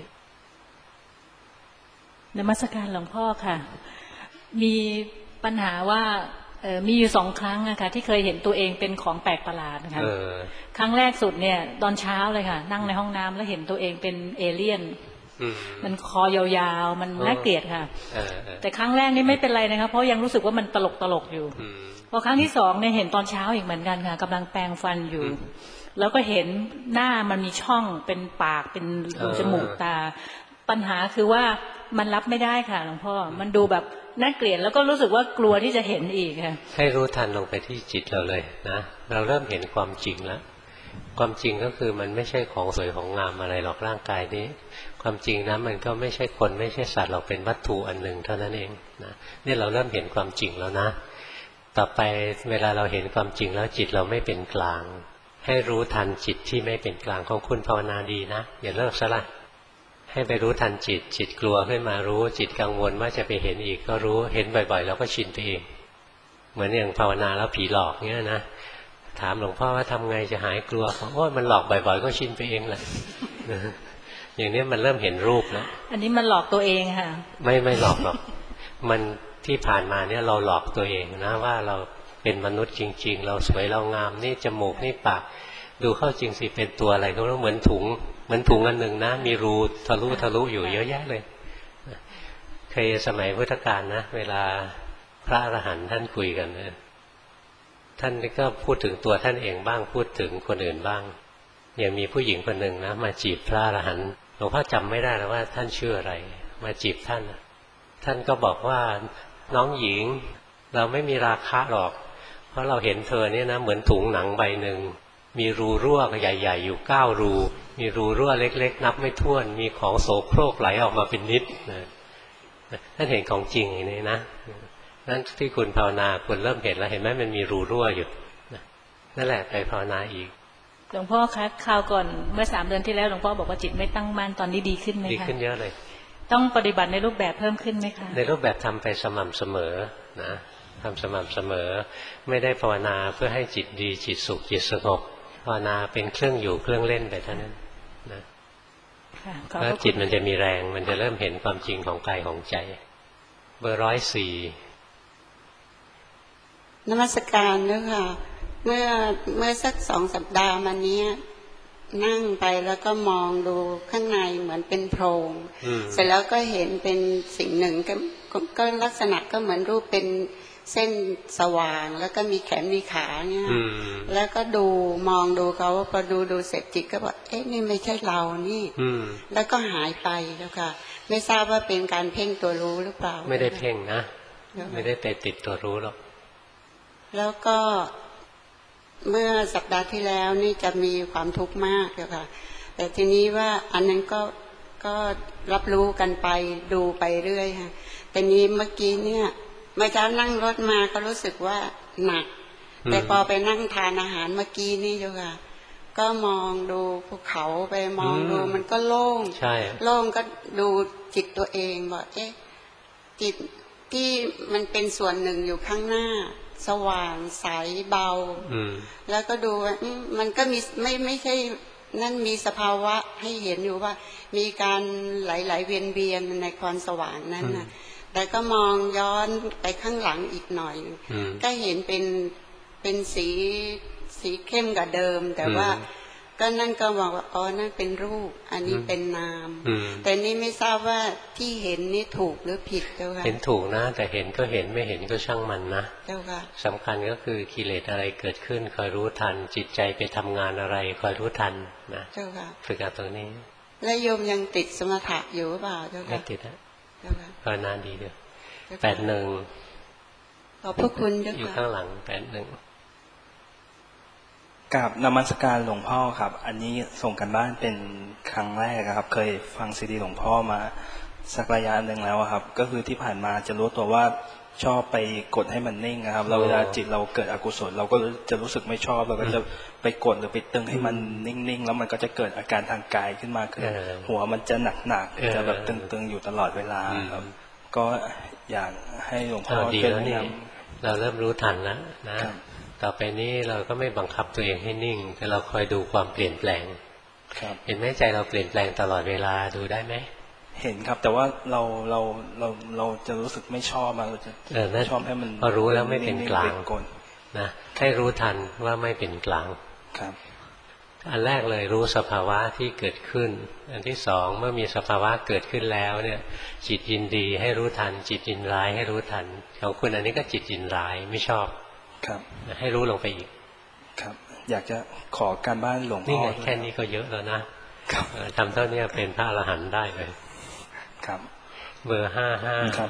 L: นมัสการหลวงพ่อค่ะมีปัญหาว่าเออมีอยู่สองครั้งนะคะที่เคยเห็นตัวเองเป็นของแปลกประหลาดนะคะครั้งแรกสุดเนี่ยตอนเช้าเลยค่ะนั่งในห้องน้ำแล้วเห็นตัวเองเป็นเอเลี่ยนมันคอยาวๆมันน่าเกลียดค่ะแต่ครั้งแรกนี่ไม่เป็นไรนะคะเพราะยังรู้สึกว่ามันตลกตลกอยู่พอครั้งที่สองเนี่ยเห็นตอนเช้าอีกเหมือนกันค่ะกำลังแปรงฟันอยู่แล้วก็เห็นหน้ามันมีช่องเป็นปากเป็นรูจมูกตาปัญหาคือว่ามันรับไม่ได้ค่ะหลวงพ่อมันดูแบบน่าเกลียดแล้วก็รู้สึกว่ากลัวที่จะเห็นอีกค่ะ
A: ให้รู้ทันลงไปที่จิตเราเลยนะเราเริ่มเห็นความจริงแล้วความจริงก็คือมันไม่ใช่ของสวยของงามอะไรหรอกร่างกายนี้ความจริงนะมันก็ไม่ใช่คนไม่ใช่สัตว์เราเป็นวัตถุอันหนึ่งเท่านั้นเองนะนี่เราเริ่มเห็นความจริงแล้วนะต่อไปเวลาเราเห็นความจริงแล้วจิตเราไม่เป็นกลางให้รู้ทันจิตที่ไม่เป็นกลางของคุณภาวนาดีนะอย่าเลิกซะละให้ไปรู้ทันจิตจิตกลัวขึ้นมารู้จิตกังวลว่าจะไปเห็นอีกก็รู้เห็นบ่อยๆแล้วก็ชินไปเองเหมือนอย่างภาวนาแล้วผีหลอกเงี้ยนะถามหลวงพ่อว่าทำไงจะหายกลัวโอ้ยมันหลอกบ่อยๆก็ชินไปเองแหละอย่างนี้มันเริ่มเห็นรูปแล้ว
L: อันนี้มันหลอกตัวเองค่ะ
A: ไม่ไม่หลอกหรอกมันที่ผ่านมาเนี่ยเราหลอกตัวเองนะว่าเราเป็นมนุษย์จริงๆเราสวยเรางามนี่จมูกนี่ปากดูเข้าจริงสิเป็นตัวอะไรก็รู้เหมือนถุงเหมือนถุงอันหนึ่งนะมีรูทะลุทะลุอยู่เยอะแยะเลยเคยสมัยพุทธกาลนะเวลาพระอรหันต์ท่านคุยกันนะท่านก็พูดถึงตัวท่านเองบ้างพูดถึงคนอื่นบ้างอย่างมีผู้หญิงคนหนึ่งนะมาจีบพระอรหันต์หลวงพ่อจำไม่ได้แล้วว่าท่านชื่ออะไรมาจีบท่านท่านก็บอกว่าน้องหญิงเราไม่มีราคะหรอกเพราะเราเห็นเธอเนี่ยนะเหมือนถุงหนังใบหนึ่งมีรูรั่วใหญ่ๆอยู่เก้ารูมีรูรั่วเล็กๆนับไม่ถ้วนมีของโสโครกไหลออกมาเป็นนิดนะท่านเห็นของจริงอย่างนี้นะนั่นที่คุณภาวนาคุณเริ่มเห็นแล้วเห็นไหมมันมีรูรั่วอยู่นั่นแหละไปภาวนาอีก
L: หลวงพ่อคะคราวก่อนเมื่อสามเดือนที่แล้วหลวงพ่อบอกว่าจิตไม่ตั้งมั่นตอนนี้ดีขึ้นไหมคะ
A: ดีขึ้นเยอะเลย
L: ต้องปฏิบัติในรูปแบบเพิ่มขึ้นไหมคะ
A: ในรูปแบบทำไปสม่ำเสมอนะทำสม่ำเสมอไม่ได้ภาวนาเพื่อให้จิตดีจิตสุขจิตสงบภาวนาเป็นเครื่องอยู่เครื่องเล่นไปเท่านั้นนะแล้วจิตมันจะมีแรงมันจะเริ่มเห็นความจริงของกายของใจเบอร์ร้อยสี่
M: นมัสการด้วยค่ะเมื่อเมื่อสักสองสัปดาห์มานี้นั่งไปแล้วก็มองดูข้างในเหมือนเป็นโพรงเสร็จแล้วก็เห็นเป็นสิ่งหนึ่งก็ก็ลักษณะก็เหมือนรูปเป็นเส้นสว่างแล้วก็มีแขนมีขาเนี่ยแล้วก็ดูมองดูเขาพอดูดูเสร็จจิตก็บอกเอ๊ะนี่ไม่ใช่เรานี่แล้วก็หายไปแล้วค่ะไม่ทราบว่าเป็นการเพ่งตัวรู้หรือเปล่า
A: ไม่ได้เพ่งนะไม่ได้ไปติดตัวรู้หรอก
M: แล้วก็เมื่อสัปดาห์ที่แล้วนี่จะมีความทุกข์มากเลยค่ะแต่ทีนี้ว่าอันนั้นก็ก็รับรู้กันไปดูไปเรื่อยค่ะแต่นี้เมื่อกี้เนี่ยเมื่อเช้านั่งรถมาก็รู้สึกว่าหนักแต่พอไปนั่งทานอาหารเมื่อกี้นี่เจ้าค่ะก็มองดูภูเขาไปมองดูมันก็โล่งโล่งก็ดูจิตตัวเองบอกเอ๊ะจิตที่มันเป็นส่วนหนึ่งอยู่ข้างหน้าสว่างใสเบาแล้วก็ดูว่ามันก็มีไม่ไม่ใช่นั่นมีสภาวะให้เห็นอยู่ว่ามีการไหลๆเวียนเวียนในความสว่างนั้นนะแต่ก็มองย้อนไปข้างหลังอีกหน่อยก็เห็นเป็นเป็นสีสีเข้มกว่าเดิมแต่ว่าก็นั่นก็บอกว่าอ๋อนั่นเป็นรูปอันนี้เป็นนามแต่นี่ไม่ทราบว่าที่เห็นนี่ถูกหรือผิดเจ้าค่ะเห็นถูกนะแต่เห็นก็เห็นไม่เห็นก็ช่างมันนะเจ้าค่ะสำคัญก็คือกิเลสอะไรเกิดขึ้นคอยรู้ทันจิตใจไปทำงานอะไรคอยรู้ทันนะเจ้าค่ะฝึกเอาตรงนี้แล้วโยมยังติดสมถะอยู่หรือเปล่าเจ้าค่ะไม่ติดนะเจ้าค่ะภาวนาดีเด้อแปดหนึ่งขอบพระคุณเจ้าค่ะอยู่ข้างหลังแปดหนึ่ง
N: กับนมัสการหลวงพ่อครับอันนี้ส่งกันบ้านเป็นครั้งแรกครับเคยฟังซีดีหลวงพ่อมาสักระยะหนึ่งแล้วครับก็คือที่ผ่านมาจะรู้ตัวว่าชอบไปกดให้มันนิ่งครับเราเวลาจิตเราเกิดอกุศลเราก็จะรู้สึกไม่ชอบเราก็จะไปกดหรือไปตึงให้มันนิ่งๆแล้วมันก็จะเกิดอาการทางกายขึ้นมาคือหัวมันจะหนักๆจะแบบตึงๆอยู่ตลอดเวลาครับก็อยากให้หลวงพ่อเป็นนำ
A: เราเริ่มรู้ทันแล้วนะต่อไปนี้เราก็ไม่บังคับตัวเองให้นิ่งแต่เราคอยดูความเปลี่ยนแปลงเห็นไหมใจเราเปลี่ยนแปลงตลอดเวลาดูได้ไหม
N: เห็นครับแต่ว่าเราเราเราเราจะรู้สึกไม่ชอบมาเราจะชอบให้มัน
A: พอรู้แล้วไม่เป็นกลางนะให้รู้ทันว่าไม่เป็นกลาง
N: ครับ
A: อันแรกเลยรู้สภาวะที่เกิดขึ้นอันที่สองเมื่อมีสภาวะเกิดขึ้นแล้วเนี่ยจิตยินดีให้รู้ทันจิตยินร้ายให้รู้ทันของคุณอันนี้ก็จิตยินร้ายไม่ชอบ
N: ครับ
A: ให้รู้ลงไปอีก
N: ครับอยากจะขอการบ้านหลวงพ่อ
A: นี่ไงแค่นี้ก็เยอะแล้วนะทำเท่านี้เป็นพระอรหันต์ได้เลย
N: ครับ
A: เบอร์ห้าห้าครับ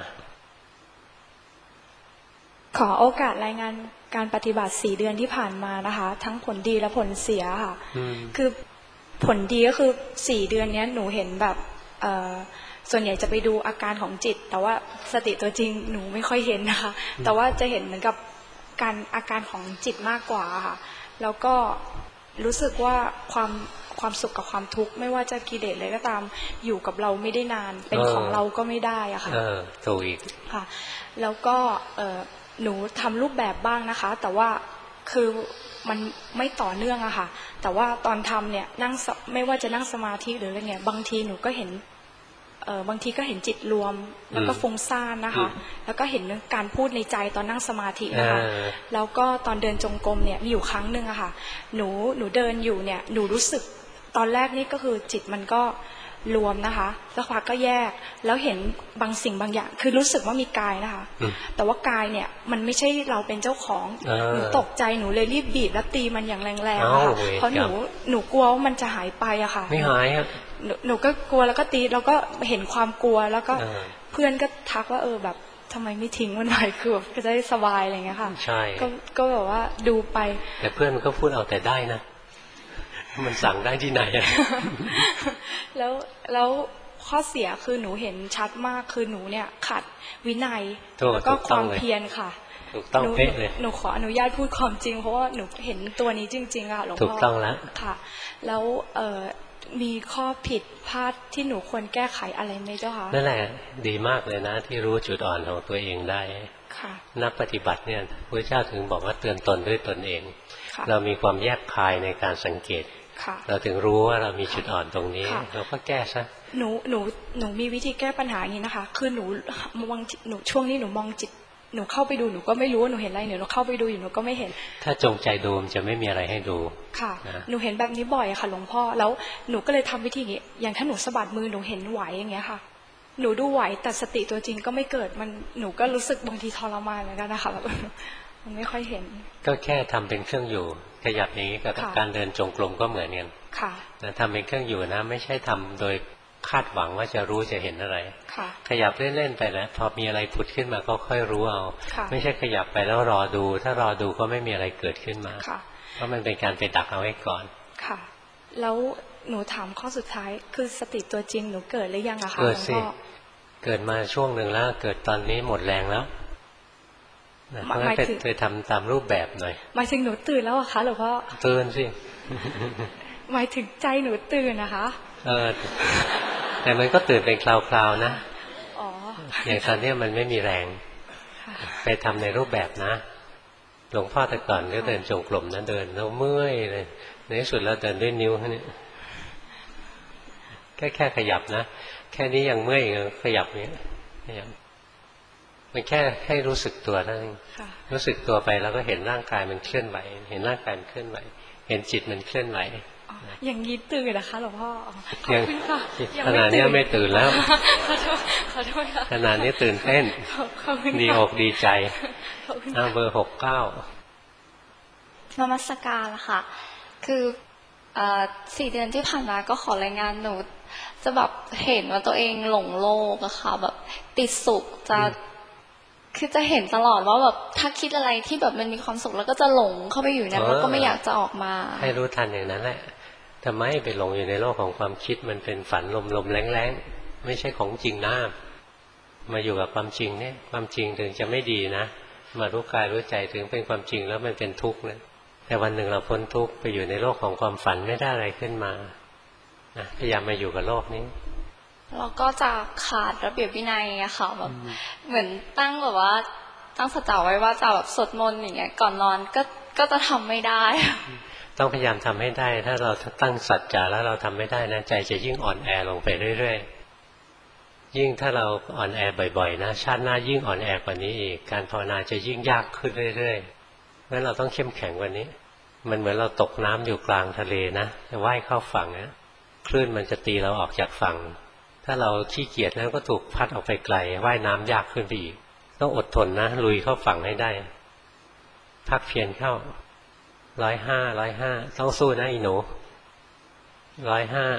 O: ขอโอกาสรายงานการปฏิบัติสี่เดือนที่ผ่านมานะคะทั้งผลดีและผลเสียค่ะคือผลดีก็คือสี่เดือนนี้หนูเห็นแบบส่วนใหญ่จะไปดูอาการของจิตแต่ว่าสติตัวจริงหนูไม่ค่อยเห็นนะคะแต่ว่าจะเห็นเหมือนกับการอาการของจิตมากกว่าค่ะแล้วก็รู้สึกว่าความความสุขกับความทุกข์ไม่ว่าจะกิเลสอะไรก็ตามอยู่กับเราไม่ได้นานเป็นของเราก็ไม่ได้อะค่ะ
A: เออถูกอีก
O: ค่ะแล้วก็เออหนูทำรูปแบบบ้างนะคะแต่ว่าคือมันไม่ต่อเนื่องอะค่ะแต่ว่าตอนทำเนี่ยนั่งไม่ว่าจะนั่งสมาธิหรืออะไรเงี้ยบางทีหนูก็เห็นเออบางทีก็เห็นจิตรวมแล้วก็ฟุ้งซ่านนะคะแล้วก็เห็นการพูดในใจตอนนั่งสมาธินะคะแล้วก็ตอนเดินจงกรมเนี่ยมีอยู่ครั้งหนึ่งอะค่ะหนูหนูเดินอยู่เนี่ยหนูรู้สึกตอนแรกนี่ก็คือจิตมันก็รวมนะคะสักพักก็แยกแล้วเห็นบางสิ่งบางอย่างคือรู้สึกว่ามีกายนะคะแต่ว่ากายเนี่ยมันไม่ใช่เราเป็นเจ้าของหนูตกใจหนูเลยรีบบีบแล้วตีมันอย่างแรงๆค่ะเพราะหนูหนูกลัวว่ามันจะหายไปอะค่ะ
A: ไม่หายครับ
O: หนูก็กลัวแล้วก็ตีแล้วก็เห็นความกลัวแล้วก็เพื่อนก็ทักว่าเออแบบทำไมไม่ทิ้งมันไว้คือแบบก็จะได้สบายอะไรเงี้ยค่ะ
A: ใช่
O: ก็ก็แบบว่าดูไป
A: แต่เพื่อนมันก็พูดเอาแต่ได้นะมันสั่งได้ที่ไหน
O: แล้วแล้วข้อเสียคือหนูเห็นชัดมากคือหนูเนี่ยขัดวินัยแล้วก็ความเพียรค่ะ
A: ถูกต้องเป๊ะเลย
O: หนูขออนุญาตพูดความจริงเพราะว่าหนูเห็นตัวนี้จริงๆค่ะหลวงพ่อ
A: ถูกต้องแล้ว
O: ค่ะแล้วเอ่อมีข้อผิดพลาดที่หนูควรแก้ไขอะไรไหมเจ้าคะ
A: นั่นแหละดีมากเลยนะที่รู้จุดอ่อนของตัวเองได้
O: ค่ะ
A: นักปฏิบัติเนี่ยพระเจ้าถึงบอกว่าเตือนตนด้วยตนเองเรามีความแยบคายในการสังเกตเราถึงรู้ว่าเรามีจุดอ่อนตรงนี้เราก็แก้ซะ
O: หนูหนูหนูมีวิธีแก้ปัญหาอย่างนี้นะคะคือหนูมองหนูช่วงนี้หนูมองจิตหนูเข้าไปดูหนูก็ไม่รู้ว่าหนูเห็นอะไรหนูเข้าไปดูอยู่หนูก็ไม่เห็น
A: ถ้าจงใจดูมันจะไม่มีอะไรให้ดู
O: ค่ะหนูเห็นแบบนี้บ่อยค่ะหลวงพ่อแล้วหนูก็เลยทำวิธีนี้อย่างถ้าหนูสะบัดมือหนูเห็นไหวอย่างเงี้ยค่ะหนูดูไหวแต่สติตัวจริงก็ไม่เกิดมันหนูก็รู้สึกบางทีทรมานเหมือนกันนะคะแบบมันไม่ค่อยเห็น
A: ก็แค่ทำเป็นเครื่องอยู่ขยับอย่างนี้กับการเดินจงกรมก็เหมือนกัน
O: ค่ะ
A: นะทำเป็นเครื่องอยู่นะไม่ใช่ทำโดยคาดหวังว่าจะรู้จะเห็นอะไรขยับเล่นๆไปแล้วพอมีอะไรผุดขึ้นมาก็ค่อยรู้เอาไม่ใช่ขยับไปแล้วรอดูถ้ารอดูก็ไม่มีอะไรเกิดขึ้นมาเพราะมันเป็นการไปดักเอาไว้ก่อน
O: ค่ะแล้วหนูถามข้อสุดท้ายคือสติตัวจริงหนูเกิดหรือยังอะคะ
A: เกิดสิเกิดมาช่วงหนึ่งแล้วเกิดตอนนี้หมดแรงแล้วเพราะงั้นไปทำตามรูปแบบหน่อย
O: หมายถึงหนูตื่นแล้วอะคะหรือว่า
A: ตื่นสิ
O: หมายถึงใจหนูตื่นนะคะ
A: เออแต่มันก็ตื่นเป็นคราวๆนะอย่างตอนนี้มันไม่มีแรงไปทำในรูปแบบนะหลวงพ่อแต่ก่อนก็เดินจงกรมนะเดินแล้วเมื่อยเลยในที่สุดเราเดินด้วยนิ้วแค่นี้แค่แค่ขยับนะแค่นี้ยังเมื่อยขยับนี้ขยับมันแค่ให้รู้สึกตัวนั่นเองรู้สึกตัวไปแล้วก็เห็นร่างกายมันเคลื่อนไหวเห็นร่างกายมันเคลื่อนไหวเห็นจิตมันเคลื่อนไหว
O: อย่างนี้ตื่นนะคะหลวงพ่อขอบคุณค่ะ
A: ขนาดนี้ไม่ตื่นแล้ว
O: ขอโทษขอโทษค่ะ
A: ขนาดนี้ตื่นเต้นดีอกดีใจอ้าวเบอร์หกเก้าน
P: มัสการละค่ะคือสี่เดือนที่ผ่านมาก็ขอรายงานหนูจะแบบเห็นว่าตัวเองหลงโลกอะค่ะแบบติดสุขจะคือจะเห็นตลอดว่าแบบถ้าคิดอะไรที่แบบมันมีความสุขแล้วก็จะหลงเข้าไปอยู่นั้นแล้วก็ไม่อยากจะออกมา
A: ให้รู้ทันอย่างนั้นแหละทำไมไปหลงอยู่ในโลกของความคิดมันเป็นฝันลมๆแรงๆไม่ใช่ของจริงนะมาอยู่กับความจริงเนี่ยความจริงถึงจะไม่ดีนะมารู้กายรู้ใจถึงเป็นความจริงแล้วมันเป็นทุกข์นะแต่วันหนึ่งเราพ้นทุกข์ไปอยู่ในโลกของความฝันไม่ได้อะไรขึ้นมานะพยายามมาอยู่กับโลกนี้
P: เราก็จะขาดระเบียบวินัยอะค่ะแบบเหมือนตั้งแบบว่าตั้งสัจจะไว้ว่าจะแบบสวดมนต์อย่างเงี้ยก่อนนอนก็ก็จะทำไม่ได้
A: ต้องพยายามทำให้ได้ถ้าเราตั้งสัจจะแล้วเราทำไม่ได้นะใจจะยิ่งอ่อนแอลงไปเรื่อยๆยิ่งถ้าเราอ่อนแอบ่อยๆนะชาติหน้ายิ่งอ่อนแอกว่านี้อีกการภาวนาจะยิ่งยากขึ้นเรื่อยๆงั้นเราต้องเข้มแข็งกว่านี้มันเหมือนเราตกน้ำอยู่กลางทะเลนะจะว่ายเข้าฝั่งนะคลื่นมันจะตีเราออกจากฝั่งถ้าเราขี้เกียจแล้วก็ถูกพัดออกไปไกลว่ายน้ำยากขึ้นไปอีกต้องอดทนนะลุยเข้าฝั่งให้ได้พักเพียรเข้าร้อยห้าร้อยห้าต้องสู้นะอีหนูร้อยห้า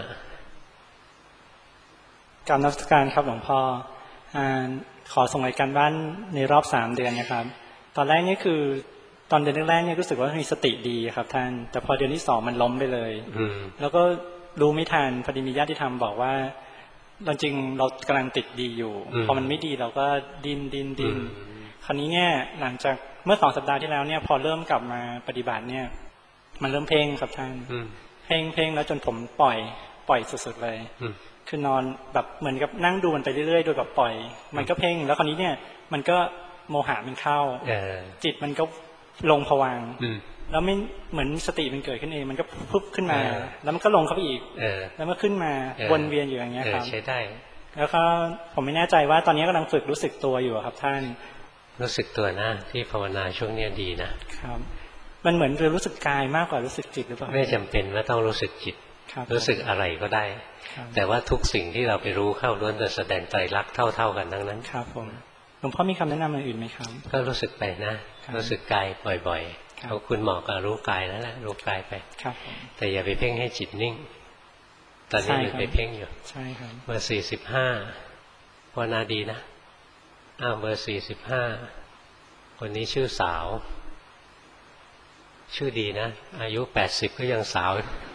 G: การนักการครับหลวงพ่อขอส่งรายการบ้านในรอบสามเดือนนะครับตอนแรกนี่คือตอนเดือนแรกๆเนี่ยรู้สึกว่ามีสติดีครับท่านแต่พอเดือนที่สองมันล้มไปเลยแล้วก็รู้ไม่ทันพอดีมีญาติธรรมบอกว่าจริงเรากำลังติดดีอยู่พอมันไม่ดีเราก็ดิ้นดิ้นดิ้นคราวนี้เนี่ยหลังจากเมื่อสองสัปดาห์ที่แล้วเนี่ยพอเริ่มกลับมาปฏิบัติเนี่ยมันเริ่มเพ่งครับท่านเพ่งเพ่งแล้วจนผมปล่อยปล่อยสุดๆเลยคือนอนแบบเหมือนกับนั่งดูมันไปเรื่อยๆโดยแบบปล่อยมันก็เพ่งแล้วคราวนี้เนี่ยมันก็โมหะมันเข้าจิตมันก็ลงภวังค์แล้วไม่เหมือนสติมันเกิดขึ้นเองมันก็พุบขึ้นมาแล้วมันก็ลงเข้าไปอีกแล้วมันขึ้นมาวนเวียนอยู่อย่างเงี้ยครับ
A: ใช้ได้
G: แล้วก็ผมไม่แน่ใจว่าตอนนี้กำลังฝึกรู้สึกตัวอยู่ครับท่าน
A: รู้สึกตัวนะที่ภาวนาช่วงนี้ดีนะครับ
G: มันเหมือนจะรู้สึกกายมากกว่ารู้สึกจิตหรือเปล่า
A: ไม่จำเป็นว่าต้องรู้สึกจิตรู้สึกอะไรก็ได้แต่ว่าทุกสิ่งที่เราไปรู้เข้าล้วนแต่แสดงไตรลักษณ์เท่าๆกันทั้งนั้น
G: ครับผมหลวงพ่อมีคำแนะนำอะไรอื่นไหมครับ
A: ก็รู้สึกไปนะรู้สึกกายบ่อยๆเอาคุณหมอก็รู้กายนั่นแหละรู้กายไปแต่อย่าไปเพ่งให้จิตนิ่งตอนนี้มันไปเพ่งอยู่
G: ใช่ครับ
A: เบอร์สี่สิบห้าภาวนาดีนะอ้าวเบอร์สี่สิบห้าคนนี้ชื่อสาวชื่อดีนะอายุแปดสิบก็ยังสาว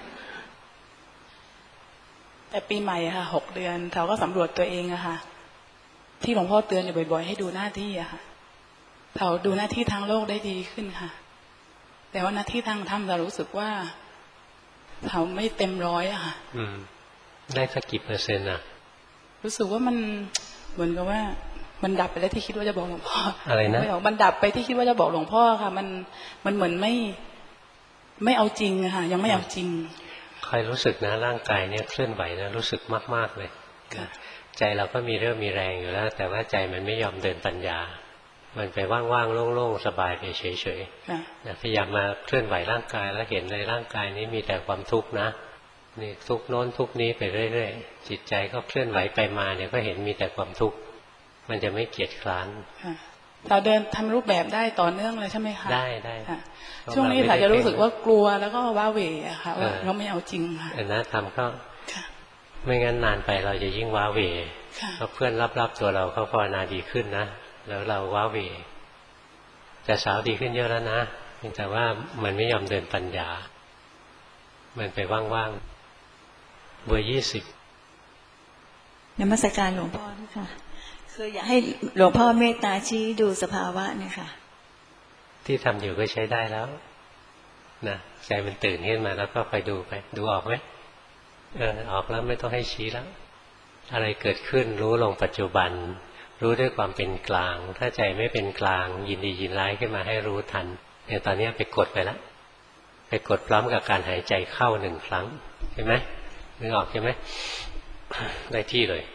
Q: แต่ปีใหม่ค่ะหกเดือนเขาก็สำรวจตัวเองอะค่ะที่หลวงพ่อเตือนอยู่บ่อยๆให้ดูหน้าที่อะค่ะเขาดูหน้าที่ทางโลกได้ดีขึ้นค่ะแต่ว่าหน้าที่ทางธรรมเรารู้สึกว่าเขาไม่เต็มร้อยอะค่ะ
A: อืมได้สักกี่เปอร์เซ็นต์อะ
Q: รู้สึกว่ามันเหมือนกับว่ามันดับไปแล้วที่คิดว่าจะบอกหลวงพ่อ
A: อะไรนะ
Q: ไม่บอกมันดับไปที่คิดว่าจะบอกหลวงพ่อค่ะมันมันเหมือนไม่ไม่เอาจริงอะค่ะยังไม่เอาจริง
A: ใครรู้สึกนะร่างกายเนี่ยเคลื่อนไหวนะรู้สึกมากๆเลยใจเราก็มีเรื่องมีแรงอยู่แล้วแต่ว่าใจมันไม่ยอมเดินปัญญามันไปว่างๆโล่งๆสบายไปเฉยๆนะพยายามมาเคลื่อนไหวร่างกายแล้วเห็นในร่างกายนี้มีแต่ความทุกข์นะนี่ทุกข์โน้นทุกข์นี้ไปเรื่อยๆจิตใจก็เคลื่อนไหวไปมาเนี่ยก็เห็นมีแต่ความทุกข์มันจะไม่เกียจคร้าน
Q: เราเดินทำรูปแบบได้ต่อเนื่องเลยใช่ไหมคะ
A: ได้ได้
Q: ช่วงนี้เราจะรู้สึกว่ากลัวแล้วก็ว้าเหวอะค่ะว่าเราไม่เอาจริงค่ะ
A: นะทำก็ไม่งั้นนานไปเราจะยิ่งว้าเหวเพราะเพื่อนรับๆตัวเราเขาภาวนาดีขึ้นนะแล้วเราว้าเหวแต่สาวดีขึ้นเยอะแล้วนะแต่ว่ามันไม่ยอมเดินปัญญามันไปว่างๆเบอร์ยี่สิบ
R: นมัสการหลวงพ่อค่ะคืออยากให้หลวงพ่อเมตตาชี้ดูสภาวะเนี่ยค่ะ
A: ที่ทำอยู่ก็ใช้ได้แล้วนะใจมันตื่นขึ้นมาแล้วก็คอยดูไปดูออกไหมเออออกแล้วไม่ต้องให้ชี้แล้วอะไรเกิดขึ้นรู้ลงปัจจุบันรู้ด้วยความเป็นกลางถ้าใจไม่เป็นกลางยินดียินร้ายขึ้นมาให้รู้ทันเนี่ยตอนนี้ไปกดไปแล้วไปกดพร้อมกับการหายใจเข้าหนึ่งครั้งเห็นไหมนึกออกใช่ไหมได้ที่เลย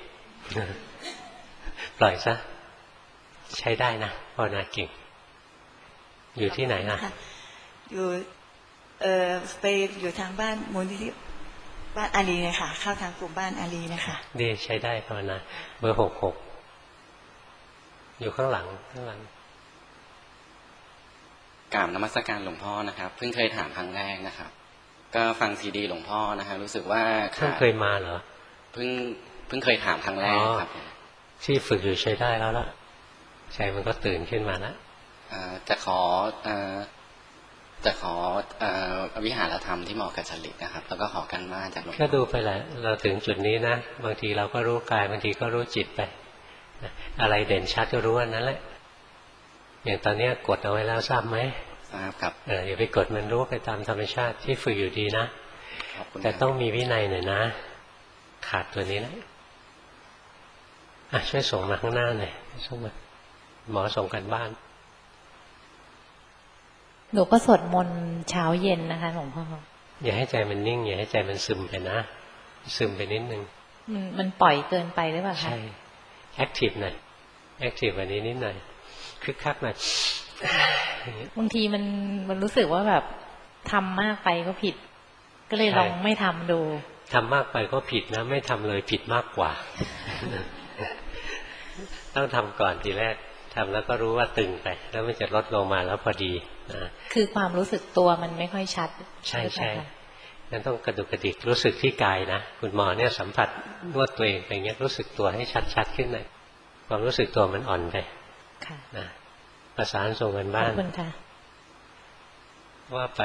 A: ปล่อยซะใช้ได้นะภาวนาเก่งอยู่ที่ไหนอ่ะ
R: อยู่เอ่อไปอยู่ทางบ้านมูลนิธิบ้านอารีนะคะเข้าทางกลุ่มบ้านอารีนะคะ
A: ดีใช้ได้ภาวนาเบอร์หกหกอยู่ข้างหลังข้างหลัง
S: กราบนมัสการหลวงพ่อนะครับเพิ่งเคยถามครั้งแรกนะครับก็ฟังซีดีหลวงพ่อนะฮะรู้สึกว่า
A: เพิ่งเคยมาเหรอ
S: เพิ่งเพิ่งเคยถามครั้งแรกครับ
A: ที่ฝึกอยู่ใช้ได้แล้วล่ะใจมันก็ตื่นขึ้นมาแล้ว
S: จะขอจะขอวิหารธรรมที่เหมาะกับจริตนะครับแล้วก็ขอกันบ้านจากหลวงพ่อ
A: ก็ดูไปแหละเราถึงจุดนี้นะบางทีเราก็รู้กายบางทีก็รู้จิตไปอะไรเด่นชัดก็รู้อันนั้นแหละอย่างตอนนี้กดเอาไว้แล้วทราบไหม
S: ทราบครับ
A: เอออย่าไปกดมันรู้ไปตามธรรมชาติที่ฝึกอยู่ดีนะแต่ต้องมีวินัยหน่อยนะขาดตัวนี้นะอ่ะช่วยส่งมาข้างหน้าหน่อยส่งมาหมอส่งกันบ้าน
L: หนูก็สวดมนต์เช้าเย็นนะคะหลวงพ่อ
A: อย่าให้ใจมันนิ่งอย่าให้ใจมันซึมไปนะซึมไปนิดนึง
L: มันมันปล่อยเกินไปหรือเปล่าคะ
A: ใช่แอคทีฟหน่อยแอคทีฟกว่านี้นิดหน่อยคึกคักหน่อย
L: บางทีมันมันรู้สึกว่าแบบทำมากไปก็ผิดก็เลยลองไม่ทำดู
A: ทำมากไปก็ผิดนะไม่ทำเลยผิดมากกว่าต้องทำก่อนทีแรกทำแล้วก็รู้ว่าตึงไปแล้วมันจะลดลงมาแล้วพอดีนะ
L: คือความรู้สึกตัวมันไม่ค่อยชัด
A: ใช่ใช่งั้นต้องกระดุกกระดิกรู้สึกที่กายนะคุณหมอเนี่ยสัมผัสนวดตัวเองไปเงี้ยรู้สึกตัวให้ชัดๆขึ้นหน่อยความรู้สึกตัวมันอ่อนไปนะประสานส่งกันบ้านว่าไป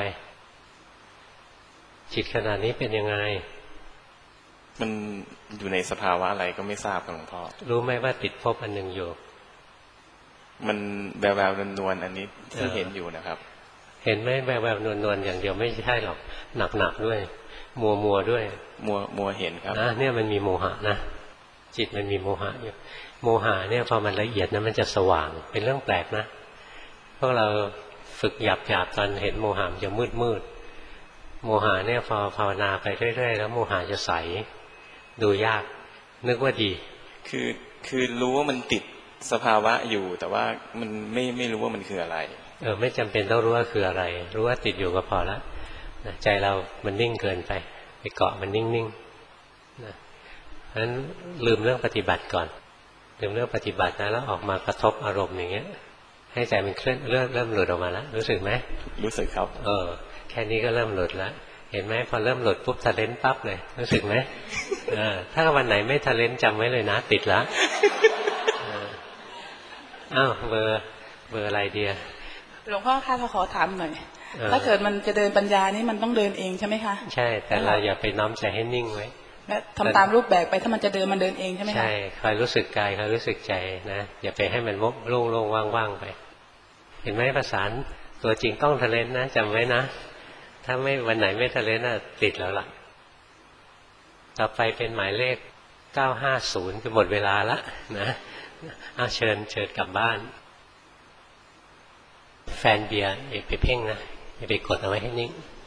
A: จิตขนาดนี้เป็นยังไง
H: มันอยู่ในสภาวะอะไรก็ไม่ทราบหลวงพ่อ
A: รู้ไหมว่าติดภพอันหนึ่งอยู่
H: มันแววแววนวลอันนี้ที่เห็นอยู่นะครับ
A: เห็นไหมแววแววนวลนวลอย่างเดียวไม่ใช่หรอกหนักหนักด้วยมัวมัวด้วย
H: มัวมัวเห็นครับ
A: นะเนี่ยมันมีโมหะนะจิตมันมีโมหะอยู่โมหะเนี่ยพอมันละเอียดนะมันจะสว่างเป็นเรื่องแปลกนะพวกเราฝึกหยาบหยาบตอนเห็นโมหะจะมืดมืดโมหะเนี่ยพอภาวนาไปเรื่อยๆแล้วโมหะจะใสดูยากนึกว่าดี
H: คือคือรู้ว่ามันติดสภาวะอยู่แต่ว่ามันไม่ไม่รู้ว่ามันคืออะไร
A: เออไม่จำเป็นต้องรู้ว่าคืออะไรรู้ว่าติดอยู่ก็พอละนะใจเรามันนิ่งเกินไปไปเกาะมันนิ่งๆนะเพราะฉะนั้นลืมเรื่องปฏิบัติก่อนลืมเรื่องปฏิบัตินะแล้วออกมากระทบอารมณ์อย่างเงี้ยให้ใจมันเคลื่อนเริ่มเริ่มหลุดออกมาแล้วรู้สึกไหม
H: รู้สึกครับ
A: เออแค่นี้ก็เริ่มหลุดแล้วเห็นไหมพอเริ่มหลุดปุ๊บทะเลนปั๊บเลยรู้สึกไหมเออถ้าวันไหนไม่ทะเลนจำไว้เลยนะติดละอ้าวเบอร์เบอร์อะไรเดีย
Q: หลวงพ่อคะขอถามหน่อยถ้าเกิดมันจะเดินปัญญานี่มันต้องเดินเองใช่ไหมคะ
A: ใช่แต่เราอย่าไปน้อมใจให้นิ่งไว้
Q: และทำตามรูปแบบไปถ้ามันจะเดินมันเดินเองใช่ไหมคะ
A: ใช่คอยรู้สึกกายคอยรู้สึกใจนะอย่าไปให้มันโล่งโล่งว่างๆไปเห็นไหมประสานตัวจริงต้องทะเลนนะจำไว้นะถ้าไม่วันไหนไม่ทะเลนน่ะติดแล้วล่ะต่อไปเป็นหมายเลขเก้าห้าศูนย์คือหมดเวลาละนะเอาเชิญเชิญกลับบ้านแฟนเบียร์อย่าไปเพ่งนะอย่าไปกดเอาไว้ให้นิ่ง